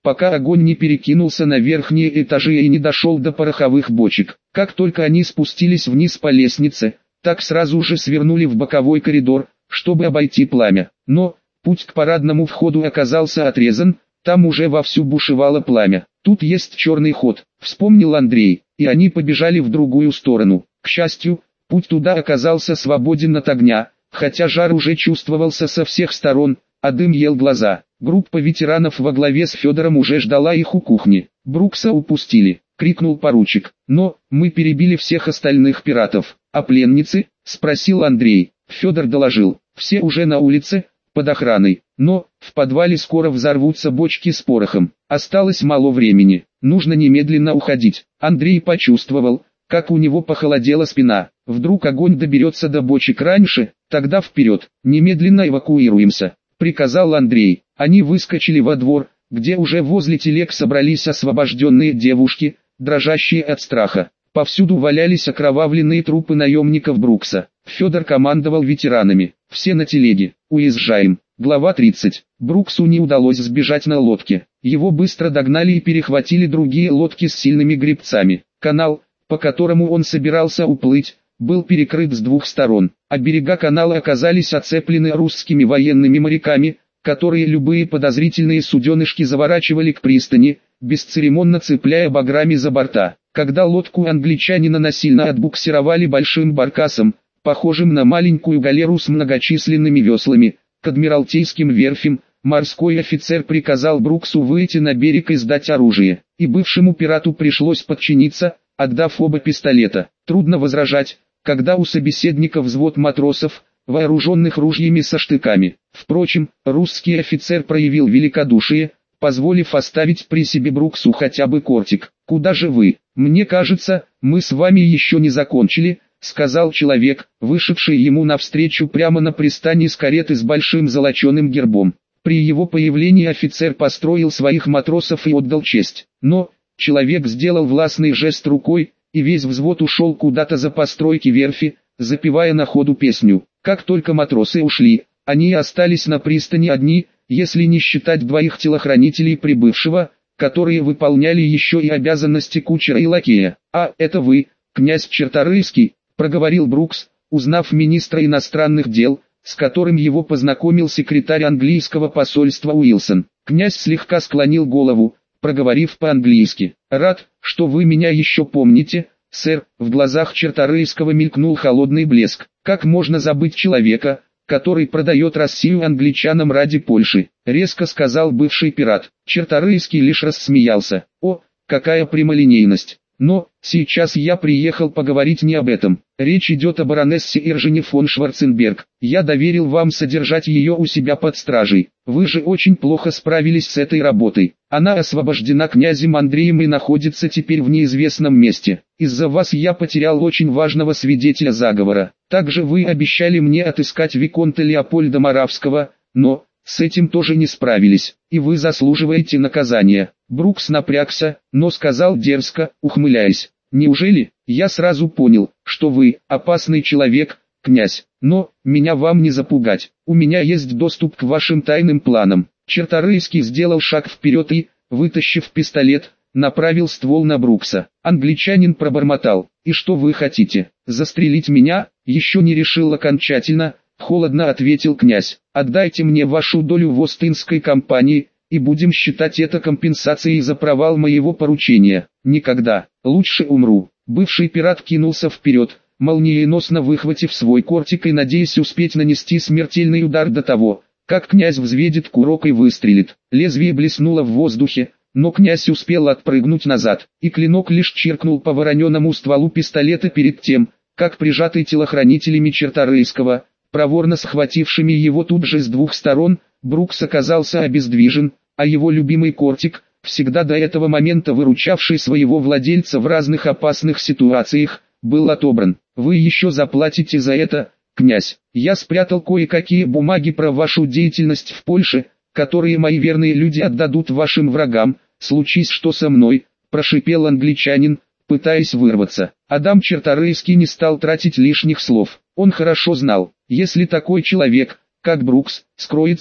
пока огонь не перекинулся на верхние этажи и не дошел до пороховых бочек. Как только они спустились вниз по лестнице, так сразу же свернули в боковой коридор, чтобы обойти пламя. Но путь к парадному входу оказался отрезан, там уже вовсю бушевало пламя. «Тут есть черный ход», — вспомнил Андрей, и они побежали в другую сторону. К счастью, путь туда оказался свободен от огня, хотя жар уже чувствовался со всех сторон, а дым ел глаза. Группа ветеранов во главе с Федором уже ждала их у кухни. «Брукса упустили», — крикнул поручик. «Но мы перебили всех остальных пиратов. А пленницы?» — спросил Андрей. Федор доложил. «Все уже на улице, под охраной. Но в подвале скоро взорвутся бочки с порохом. Осталось мало времени. Нужно немедленно уходить». Андрей почувствовал, как у него похолодела спина. Вдруг огонь доберется до бочек раньше, тогда вперед. «Немедленно эвакуируемся», — приказал Андрей. Они выскочили во двор, где уже возле телег собрались освобожденные девушки, дрожащие от страха. Повсюду валялись окровавленные трупы наемников Брукса. Федор командовал ветеранами. «Все на телеге, уезжаем». Глава тридцать. Бруксу не удалось сбежать на лодке. Его быстро догнали и перехватили другие лодки с сильными гребцами. Канал, по которому он собирался уплыть, был перекрыт с двух сторон, а берега канала оказались оцеплены русскими военными моряками, которые любые подозрительные суденышки заворачивали к пристани, бесцеремонно цепляя баграми за борта. Когда лодку англичанина насильно отбуксировали большим баркасом, похожим на маленькую галеру с многочисленными веслами, к адмиралтейским верфям, морской офицер приказал Бруксу выйти на берег и сдать оружие, и бывшему пирату пришлось подчиниться, отдав оба пистолета. Трудно возражать, когда у собеседника взвод матросов, вооруженных ружьями со штыками. Впрочем, русский офицер проявил великодушие, позволив оставить при себе Бруксу хотя бы кортик. «Куда же вы? Мне кажется, мы с вами еще не закончили», — сказал человек, вышедший ему навстречу прямо на пристани с кареты с большим золоченым гербом. При его появлении офицер построил своих матросов и отдал честь. Но человек сделал властный жест рукой, и весь взвод ушел куда-то за постройки верфи, запевая на ходу песню. Как только матросы ушли, они остались на пристани одни, если не считать двоих телохранителей прибывшего, которые выполняли еще и обязанности кучера и лакея. «А, это вы, князь Черторийский», — проговорил Брукс, узнав министра иностранных дел, с которым его познакомил секретарь английского посольства Уилсон. Князь слегка склонил голову, проговорив по-английски. «Рад, что вы меня еще помните, сэр». В глазах Черторийского мелькнул холодный блеск. «Как можно забыть человека, который продает Россию англичанам ради Польши?» — резко сказал бывший пират. Черторийский лишь рассмеялся. «О, какая прямолинейность! Но сейчас я приехал поговорить не об этом. Речь идет о баронессе Иржине фон Шварценберг. Я доверил вам содержать ее у себя под стражей. Вы же очень плохо справились с этой работой. Она освобождена князем Андреем и находится теперь в неизвестном месте. Из-за вас я потерял очень важного свидетеля заговора. Также вы обещали мне отыскать виконта Леопольда Моравского, но с этим тоже не справились, и вы заслуживаете наказания». Брукс напрягся, но сказал дерзко, ухмыляясь: «Неужели? Я сразу понял, что вы опасный человек, князь, но меня вам не запугать. У меня есть доступ к вашим тайным планам». Черторийский сделал шаг вперед и, вытащив пистолет, направил ствол на Брукса. Англичанин пробормотал: «И что вы хотите? Застрелить меня?» «Еще не решил окончательно», — холодно ответил князь. «Отдайте мне вашу долю в Остинской компании, и будем считать это компенсацией за провал моего поручения». «Никогда. Лучше умру». Бывший пират кинулся вперед, молниеносно выхватив свой кортик и надеясь успеть нанести смертельный удар до того, как князь взведет курок и выстрелит. Лезвие блеснуло в воздухе, но князь успел отпрыгнуть назад, и клинок лишь чиркнул по вороненому стволу пистолета перед тем, как прижатый телохранителями Черторийского, проворно схватившими его тут же с двух сторон, Брукс оказался обездвижен, а его любимый кортик, всегда до этого момента выручавший своего владельца в разных опасных ситуациях, был отобран. «Вы еще заплатите за это, князь. Я спрятал кое-какие бумаги про вашу деятельность в Польше, которые мои верные люди отдадут вашим врагам, случись что со мной», — прошипел англичанин, пытаясь вырваться. Адам Черторийский не стал тратить лишних слов. Он хорошо знал, если такой человек, как Брукс, скроется,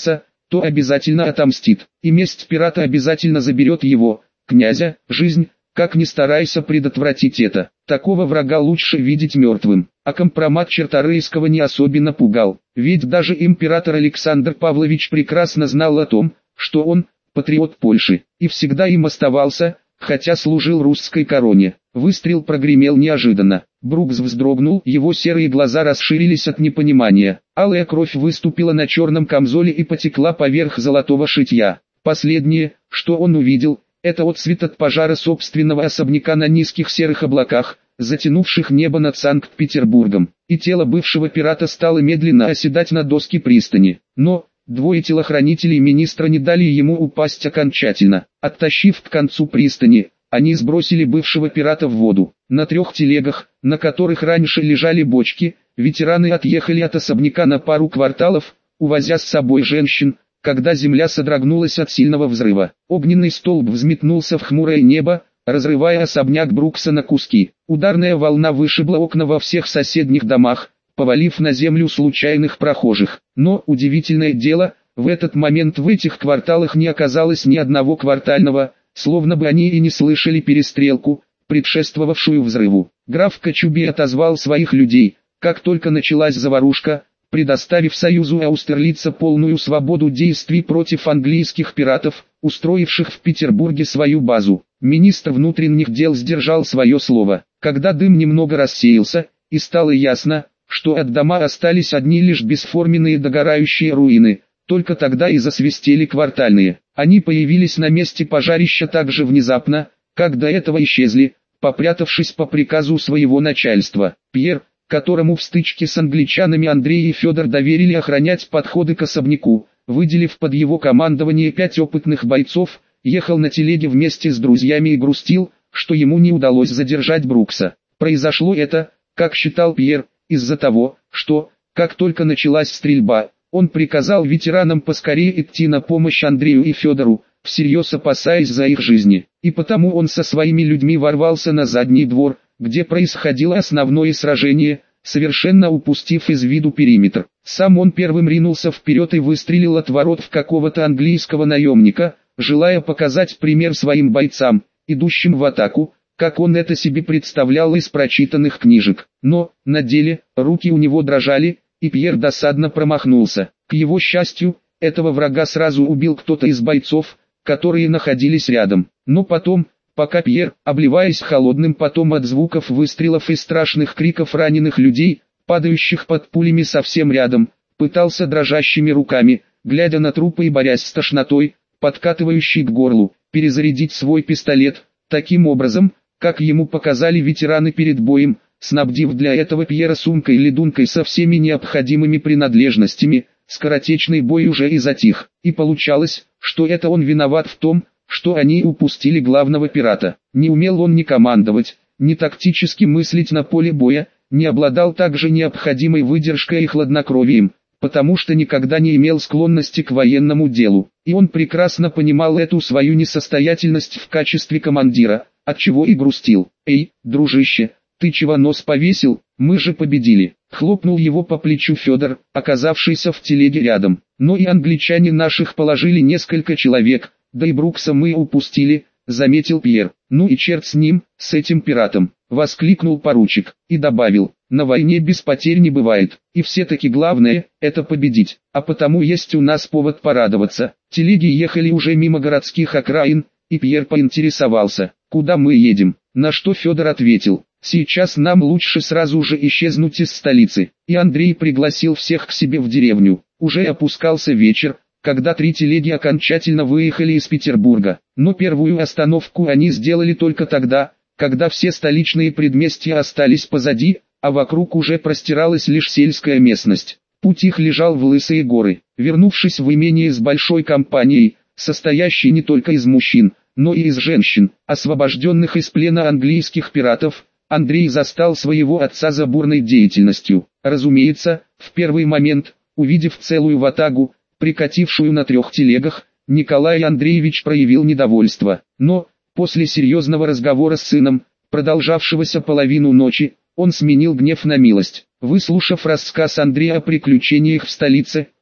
то обязательно отомстит, и месть пирата обязательно заберет его, князя, жизнь, как ни старайся предотвратить это. Такого врага лучше видеть мертвым. А компромат Черторийского не особенно пугал, ведь даже император Александр Павлович прекрасно знал о том, что он – патриот Польши, и всегда им оставался, хотя служил русской короне. Выстрел прогремел неожиданно. Брукс вздрогнул, его серые глаза расширились от непонимания. Алая кровь выступила на черном камзоле и потекла поверх золотого шитья. Последнее, что он увидел, это отсвет от пожара собственного особняка на низких серых облаках, затянувших небо над Санкт-Петербургом, и тело бывшего пирата стало медленно оседать на доски пристани. Но двое телохранителей министра не дали ему упасть окончательно. Оттащив к концу пристани, они сбросили бывшего пирата в воду. На трех телегах, на которых раньше лежали бочки, ветераны отъехали от особняка на пару кварталов, увозя с собой женщин, когда земля содрогнулась от сильного взрыва. Огненный столб взметнулся в хмурое небо, разрывая особняк Брукса на куски. Ударная волна вышибла окна во всех соседних домах, повалив на землю случайных прохожих. Но, удивительное дело, в этот момент в этих кварталах не оказалось ни одного квартального, словно бы они и не слышали перестрелку, предшествовавшую взрыву. Граф Кочубей отозвал своих людей, как только началась заварушка, предоставив Союзу Аустерлица полную свободу действий против английских пиратов, устроивших в Петербурге свою базу. Министр внутренних дел сдержал свое слово. Когда дым немного рассеялся, и стало ясно, что от дома остались одни лишь бесформенные догорающие руины, только тогда и засвистели квартальные. Они появились на месте пожарища так же внезапно, как до этого исчезли, попрятавшись по приказу своего начальства. Пьер, которому в стычке с англичанами Андрей и Федор доверили охранять подходы к особняку, выделив под его командование пять опытных бойцов, ехал на телеге вместе с друзьями и грустил, что ему не удалось задержать Брукса. Произошло это, как считал Пьер, из-за того, что, как только началась стрельба, он приказал ветеранам поскорее идти на помощь Андрею и Федору, всерьез опасаясь за их жизни. И потому он со своими людьми ворвался на задний двор, где происходило основное сражение, совершенно упустив из виду периметр. Сам он первым ринулся вперед и выстрелил от ворот в какого-то английского наемника, желая показать пример своим бойцам, идущим в атаку, как он это себе представлял из прочитанных книжек. Но, на деле, руки у него дрожали, и Пьер досадно промахнулся. К его счастью, этого врага сразу убил кто-то из бойцов, которые находились рядом. Но потом, пока Пьер, обливаясь холодным потом от звуков выстрелов и страшных криков раненых людей, падающих под пулями совсем рядом, пытался дрожащими руками, глядя на трупы и борясь с тошнотой, подкатывающей к горлу, перезарядить свой пистолет, таким образом, как ему показали ветераны перед боем, снабдив для этого Пьера сумкой или дункой со всеми необходимыми принадлежностями. Скоротечный бой уже и затих, и получалось, что это он виноват в том, что они упустили главного пирата. Не умел он ни командовать, ни тактически мыслить на поле боя, не обладал также необходимой выдержкой и хладнокровием, потому что никогда не имел склонности к военному делу. И он прекрасно понимал эту свою несостоятельность в качестве командира, отчего и грустил. «Эй, дружище, ты чего нос повесил, мы же победили!» Хлопнул его по плечу Федор, оказавшийся в телеге рядом. «Но и англичане наших положили несколько человек, да и Брукса мы упустили», — заметил Пьер. «Ну и черт с ним, с этим пиратом», — воскликнул поручик, и добавил: «На войне без потерь не бывает, и все-таки главное — это победить, а потому есть у нас повод порадоваться». Телеги ехали уже мимо городских окраин, и Пьер поинтересовался: «Куда мы едем?» На что Федор ответил: «Сейчас нам лучше сразу же исчезнуть из столицы». И Андрей пригласил всех к себе в деревню. Уже опускался вечер, когда три телеги окончательно выехали из Петербурга. Но первую остановку они сделали только тогда, когда все столичные предместья остались позади, а вокруг уже простиралась лишь сельская местность. Путь их лежал в лысые горы. Вернувшись в имение с большой компанией, состоящей не только из мужчин, но и из женщин, освобожденных из плена английских пиратов, Андрей застал своего отца за бурной деятельностью. Разумеется, в первый момент, увидев целую ватагу, прикатившую на трех телегах, Николай Андреевич проявил недовольство. Но, после серьезного разговора с сыном, продолжавшегося половину ночи, он сменил гнев на милость. Выслушав рассказ Андрея о приключениях в столице,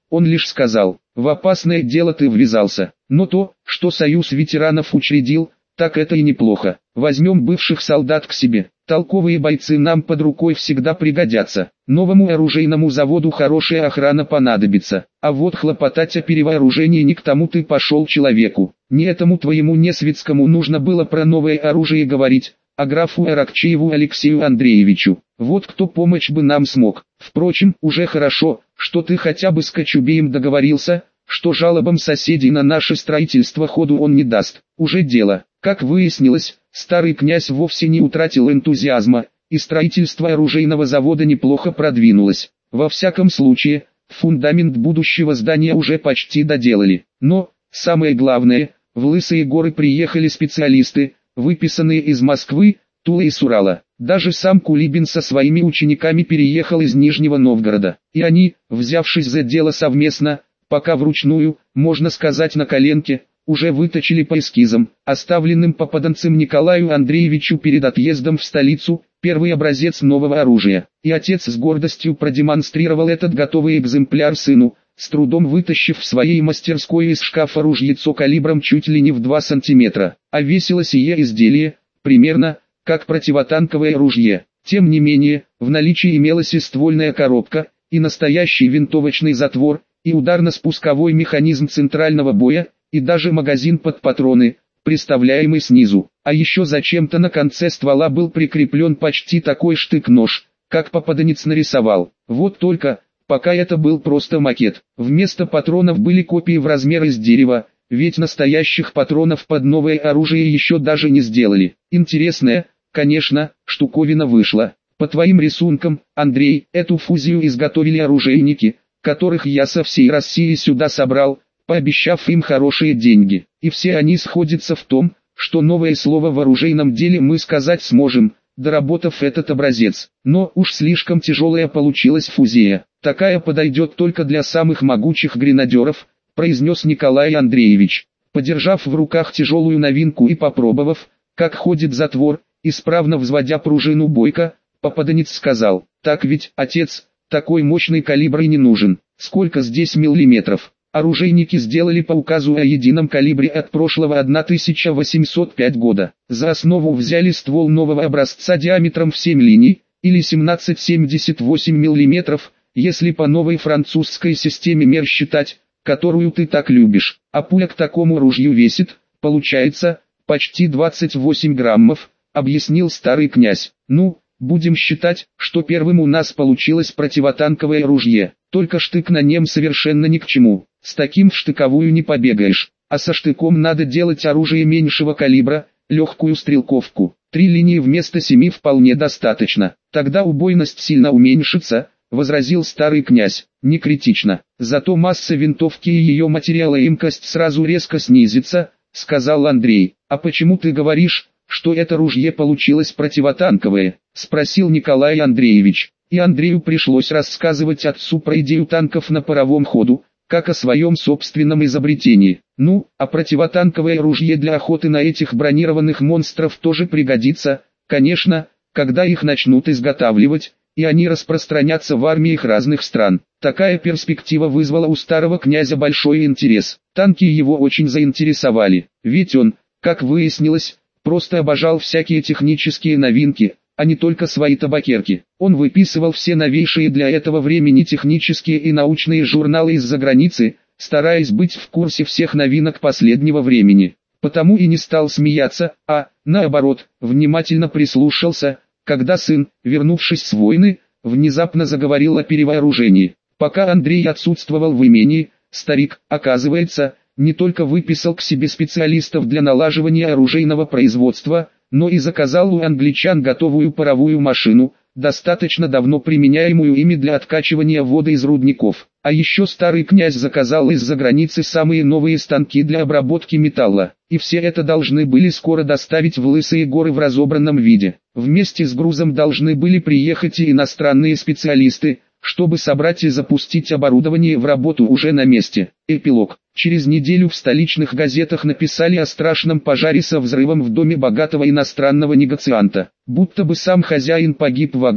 он лишь сказал: «В опасное дело ты ввязался, но то, что Союз ветеранов учредил, так это и неплохо. Возьмем бывших солдат к себе, толковые бойцы нам под рукой всегда пригодятся. Новому оружейному заводу хорошая охрана понадобится, а вот хлопотать о перевооружении не к тому ты пошел человеку. Не этому твоему несветскому нужно было про новое оружие говорить, а графу Аракчееву Алексею Андреевичу. Вот кто помочь бы нам смог. Впрочем, уже хорошо, что ты хотя бы с Кочубеем договорился, что жалобам соседей на наше строительство ходу он не даст. Уже дело». Как выяснилось, старый князь вовсе не утратил энтузиазма, и строительство оружейного завода неплохо продвинулось. Во всяком случае, фундамент будущего здания уже почти доделали. Но, самое главное, в Лысые горы приехали специалисты, выписанные из Москвы, Тулы и Сурала. Даже сам Кулибин со своими учениками переехал из Нижнего Новгорода. И они, взявшись за дело совместно, пока вручную, можно сказать на коленке, уже выточили по эскизам, оставленным попаданцем Николаю Андреевичу перед отъездом в столицу, первый образец нового оружия. И отец с гордостью продемонстрировал этот готовый экземпляр сыну, с трудом вытащив в своей мастерской из шкафа ружьецо калибром чуть ли не в два сантиметра. А весило сие изделие, примерно, как противотанковое ружье. Тем не менее, в наличии имелась и ствольная коробка, и настоящий винтовочный затвор, и ударно-спусковой механизм центрального боя, и даже магазин под патроны, приставляемый снизу. А еще зачем-то на конце ствола был прикреплен почти такой штык-нож, как попаданец нарисовал. Вот только, пока это был просто макет. Вместо патронов были копии в размер из дерева, ведь настоящих патронов под новое оружие еще даже не сделали. Интересная, конечно, штуковина вышла. По твоим рисункам, Андрей, эту фузию изготовили оружейники, которых я со всей России сюда собрал, пообещав им хорошие деньги. И все они сходятся в том, что новое слово в оружейном деле мы сказать сможем, доработав этот образец. Но уж слишком тяжелая получилась фузия. Такая подойдет только для самых могучих гренадеров, произнес Николай Андреевич. Подержав в руках тяжелую новинку и попробовав, как ходит затвор, исправно взводя пружину бойко, попаданец сказал: «Так ведь, отец, такой мощный калибр и не нужен. Сколько здесь миллиметров?» Оружейники сделали по указу о едином калибре от прошлого тысяча восемьсот пятого года. За основу взяли ствол нового образца диаметром в семь линий, или семнадцать целых семьдесят восемь сотых миллиметров, если по новой французской системе мер считать, которую ты так любишь. А пуля к такому ружью весит, получается, почти двадцать восемь граммов, объяснил старый князь. Ну, будем считать, что первым у нас получилось противотанковое ружье. Только штык на нем совершенно ни к чему. С таким в штыковую не побегаешь, а со штыком надо делать оружие меньшего калибра, легкую стрелковку. Три линии вместо семи вполне достаточно. Тогда убойность сильно уменьшится, возразил старый князь. Не критично. Зато масса винтовки и ее материалоемкость сразу резко снизится, сказал Андрей. А почему ты говоришь, что это ружье получилось противотанковое? Спросил Николай Андреевич. И Андрею пришлось рассказывать отцу про идею танков на паровом ходу, как о своем собственном изобретении. Ну, а противотанковое ружье для охоты на этих бронированных монстров тоже пригодится, конечно, когда их начнут изготавливать, и они распространятся в армиях разных стран. Такая перспектива вызвала у старого князя большой интерес. Танки его очень заинтересовали, ведь он, как выяснилось, просто обожал всякие технические новинки, а не только свои табакерки. Он выписывал все новейшие для этого времени технические и научные журналы из-за границы, стараясь быть в курсе всех новинок последнего времени. Потому и не стал смеяться, а, наоборот, внимательно прислушался, когда сын, вернувшись с войны, внезапно заговорил о перевооружении. Пока Андрей отсутствовал в имении, старик, оказывается, не только выписал к себе специалистов для налаживания оружейного производства, но и заказал у англичан готовую паровую машину, достаточно давно применяемую ими для откачивания воды из рудников. А еще старый князь заказал из-за границы самые новые станки для обработки металла. И все это должны были скоро доставить в Лысые горы в разобранном виде. Вместе с грузом должны были приехать и иностранные специалисты, чтобы собрать и запустить оборудование в работу уже на месте. Эпилог. Через неделю в столичных газетах написали о страшном пожаре со взрывом в доме богатого иностранного негацианта. Будто бы сам хозяин погиб в огне,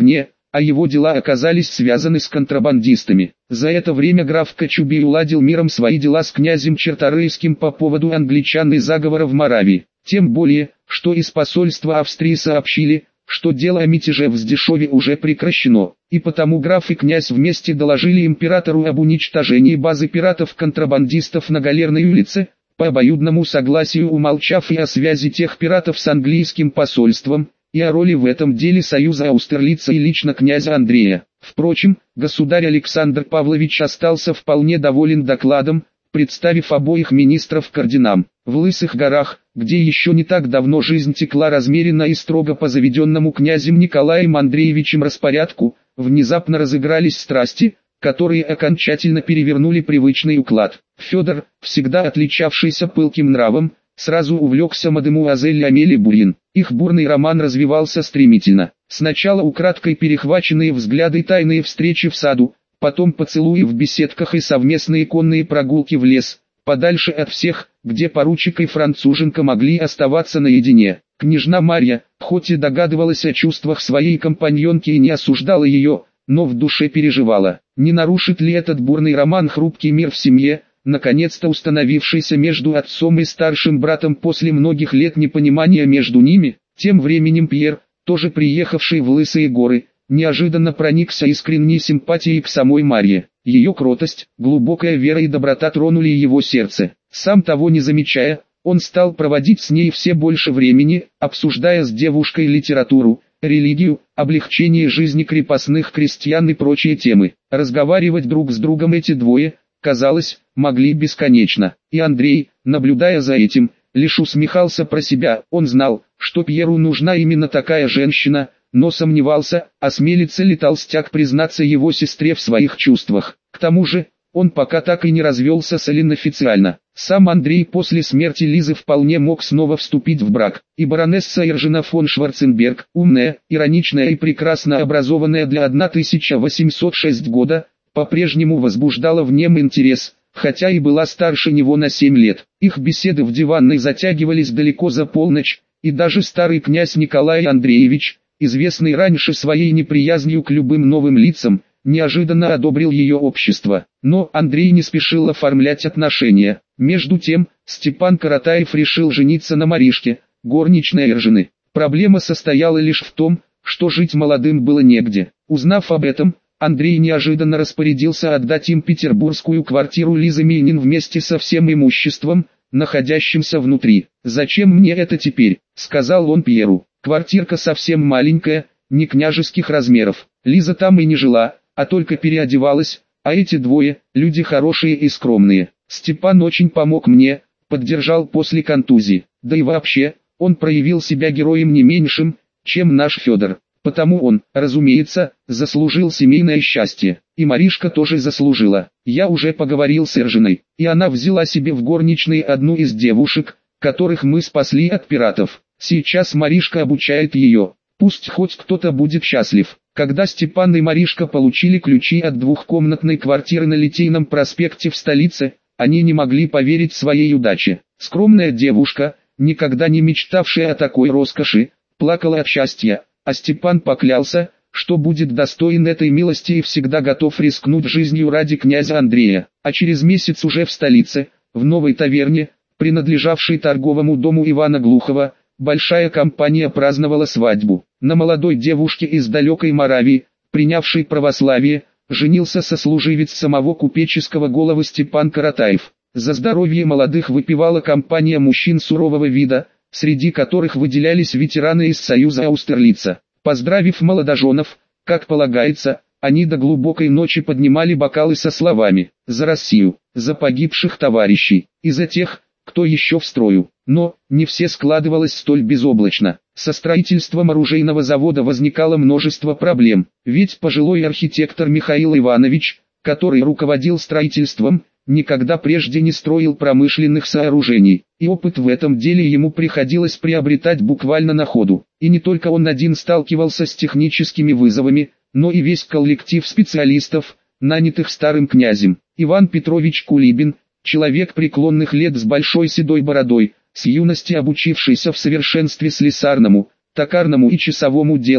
а его дела оказались связаны с контрабандистами. За это время граф Кочубей уладил миром свои дела с князем Черторийским по поводу англичан и заговора в Моравии. Тем более, что из посольства Австрии сообщили, что дело о мятеже в Сдешове уже прекращено, и потому граф и князь вместе доложили императору об уничтожении базы пиратов-контрабандистов на Галерной улице, по обоюдному согласию умолчав и о связи тех пиратов с английским посольством, и о роли в этом деле союза Аустерлица и лично князя Андрея. Впрочем, государь Александр Павлович остался вполне доволен докладом, представив обоих министров к орденам. В Лысых горах, где еще не так давно жизнь текла размеренно и строго по заведенному князем Николаем Андреевичем распорядку, внезапно разыгрались страсти, которые окончательно перевернули привычный уклад. Федор, всегда отличавшийся пылким нравом, сразу увлекся мадемуазель Амели Бурин. Их бурный роман развивался стремительно. Сначала украдкой перехваченные взгляды, тайные встречи в саду, потом поцелуи в беседках и совместные конные прогулки в лес, подальше от всех, где поручик и француженка могли оставаться наедине. Княжна Марья, хоть и догадывалась о чувствах своей компаньонки и не осуждала ее, но в душе переживала, не нарушит ли этот бурный роман хрупкий мир в семье, наконец-то установившийся между отцом и старшим братом после многих лет непонимания между ними. Тем временем Пьер, тоже приехавший в Лысые горы, неожиданно проникся искренней симпатией к самой Марье. Ее кротость, глубокая вера и доброта тронули его сердце. Сам того не замечая, он стал проводить с ней все больше времени, обсуждая с девушкой литературу, религию, облегчение жизни крепостных крестьян и прочие темы. Разговаривать друг с другом эти двое, казалось, могли бесконечно. И Андрей, наблюдая за этим, лишь усмехался про себя. Он знал, что Пьеру нужна именно такая женщина, но сомневался, осмелится ли толстяк признаться его сестре в своих чувствах. К тому же, он пока так и не развелся с Эллен официально. Сам Андрей после смерти Лизы вполне мог снова вступить в брак. И баронесса Эржина фон Шварценберг, умная, ироничная и прекрасно образованная для тысяча восемьсот шестого года, по-прежнему возбуждала в нем интерес, хотя и была старше него на семь лет. Их беседы в диванной затягивались далеко за полночь, и даже старый князь Николай Андреевич, известный раньше своей неприязнью к любым новым лицам, неожиданно одобрил ее общество. Но Андрей не спешил оформлять отношения. Между тем, Степан Каратаев решил жениться на Маришке, горничной Эржины. Проблема состояла лишь в том, что жить молодым было негде. Узнав об этом, Андрей неожиданно распорядился отдать им петербургскую квартиру Лизы Минин вместе со всем имуществом, находящимся внутри. «Зачем мне это теперь?» — сказал он Пьеру. «Квартирка совсем маленькая, не княжеских размеров. Лиза там и не жила, а только переодевалась, а эти двое – люди хорошие и скромные. Степан очень помог мне, поддержал после контузии. Да и вообще, он проявил себя героем не меньшим, чем наш Федор. Потому он, разумеется, заслужил семейное счастье. И Маришка тоже заслужила. Я уже поговорил с Эржиной, и она взяла себе в горничные одну из девушек, которых мы спасли от пиратов. Сейчас Маришка обучает ее. Пусть хоть кто-то будет счастлив». Когда Степан и Маришка получили ключи от двухкомнатной квартиры на Литейном проспекте в столице, они не могли поверить своей удаче. Скромная девушка, никогда не мечтавшая о такой роскоши, плакала от счастья, а Степан поклялся, что будет достоин этой милости и всегда готов рискнуть жизнью ради князя Андрея. А через месяц уже в столице, в новой таверне, принадлежавшей торговому дому Ивана Глухова, большая компания праздновала свадьбу. На молодой девушке из далекой Моравии, принявшей православие, женился сослуживец самого купеческого головы Степан Каратаев. За здоровье молодых выпивала компания мужчин сурового вида, среди которых выделялись ветераны из Союза Аустерлица. Поздравив молодоженов, как полагается, они до глубокой ночи поднимали бокалы со словами «За Россию, за погибших товарищей и за тех, кто еще в строю». Но не все складывалось столь безоблачно. Со строительством оружейного завода возникало множество проблем, ведь пожилой архитектор Михаил Иванович, который руководил строительством, никогда прежде не строил промышленных сооружений, и опыт в этом деле ему приходилось приобретать буквально на ходу. И не только он один сталкивался с техническими вызовами, но и весь коллектив специалистов, нанятых старым князем. Иван Петрович Кулибин, человек преклонных лет с большой седой бородой, с юности обучившийся в совершенстве слесарному, токарному и часовому делу,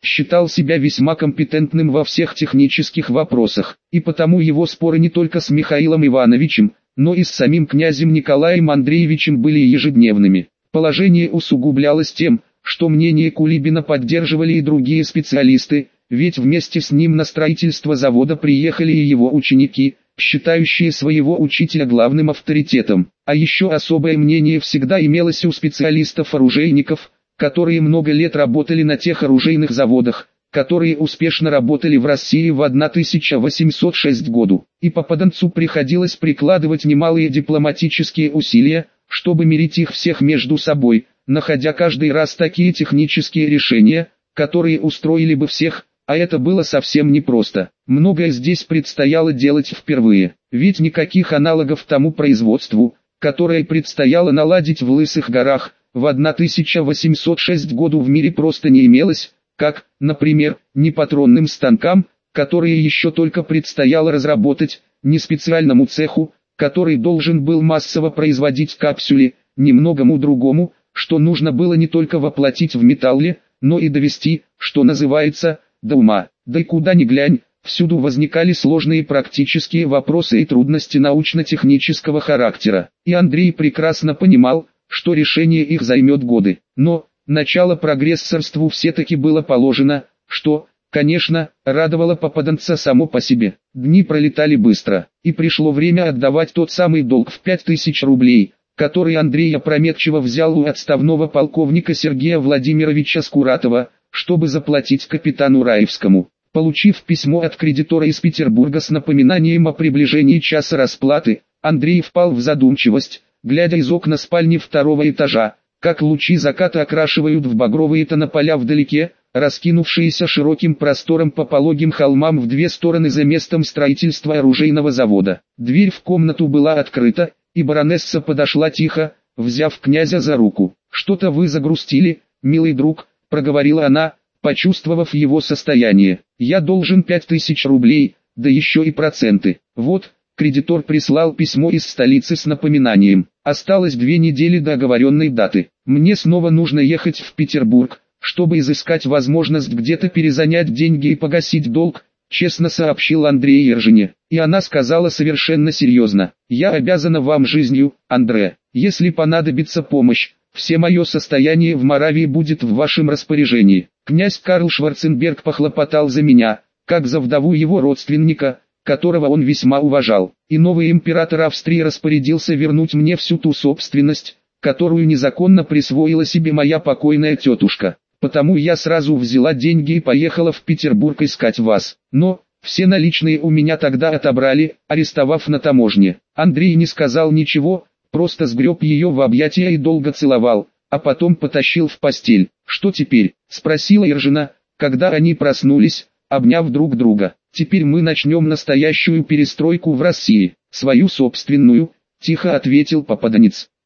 считал себя весьма компетентным во всех технических вопросах, и потому его споры не только с Михаилом Ивановичем, но и с самим князем Николаем Андреевичем были ежедневными. Положение усугублялось тем, что мнение Кулибина поддерживали и другие специалисты, ведь вместе с ним на строительство завода приехали и его ученики, считающие своего учителя главным авторитетом. А еще особое мнение всегда имелось у специалистов-оружейников, которые много лет работали на тех оружейных заводах, которые успешно работали в России в тысяча восемьсот шестом году. И попаданцу приходилось прикладывать немалые дипломатические усилия, чтобы мирить их всех между собой, находя каждый раз такие технические решения, которые устроили бы всех, а это было совсем непросто. Многое здесь предстояло делать впервые, ведь никаких аналогов тому производству, которое предстояло наладить в Лысых горах, в тысяча восемьсот шестом году в мире просто не имелось, как, например, ни патронным станкам, которые еще только предстояло разработать, ни специальному цеху, который должен был массово производить капсули, ни многому другому, что нужно было не только воплотить в металле, но и довести, что называется, до ума. Да и куда ни глянь, всюду возникали сложные практические вопросы и трудности научно-технического характера. И Андрей прекрасно понимал, что решение их займет годы. Но, начало прогрессорству все-таки было положено, что, конечно, радовало попаданца само по себе. Дни пролетали быстро, и пришло время отдавать тот самый долг в пять тысяч рублей, который Андрей опрометчиво взял у отставного полковника Сергея Владимировича Скуратова, чтобы заплатить капитану Раевскому. Получив письмо от кредитора из Петербурга с напоминанием о приближении часа расплаты, Андрей впал в задумчивость, глядя из окна спальни второго этажа, как лучи заката окрашивают в багровые тона поля вдалеке, раскинувшиеся широким простором по пологим холмам в две стороны за местом строительства оружейного завода. Дверь в комнату была открыта, и баронесса подошла тихо, взяв князя за руку. «Что-то вы загрустили, милый друг», — проговорила она, почувствовав его состояние. «Я должен пять тысяч рублей, да еще и проценты. Вот». Кредитор прислал письмо из столицы с напоминанием. Осталось две недели до оговоренной даты. Мне снова нужно ехать в Петербург, чтобы изыскать возможность где-то перезанять деньги и погасить долг, честно сообщил Андрей Ержине. И она сказала совершенно серьезно: «Я обязана вам жизнью, Андре. Если понадобится помощь, все мое состояние в Моравии будет в вашем распоряжении». Князь Карл Шварценберг похлопотал за меня, как за вдову его родственника, которого он весьма уважал, и новый император Австрии распорядился вернуть мне всю ту собственность, которую незаконно присвоила себе моя покойная тетушка. Потому я сразу взяла деньги и поехала в Петербург искать вас. Но, все наличные у меня тогда отобрали, арестовав на таможне. Андрей не сказал ничего, просто сгреб ее в объятия и долго целовал, а потом потащил в постель. «Что теперь?» — спросила Ержина, когда они проснулись, обняв друг друга. «Теперь мы начнем настоящую перестройку в России, свою собственную», — тихо ответил попаданец.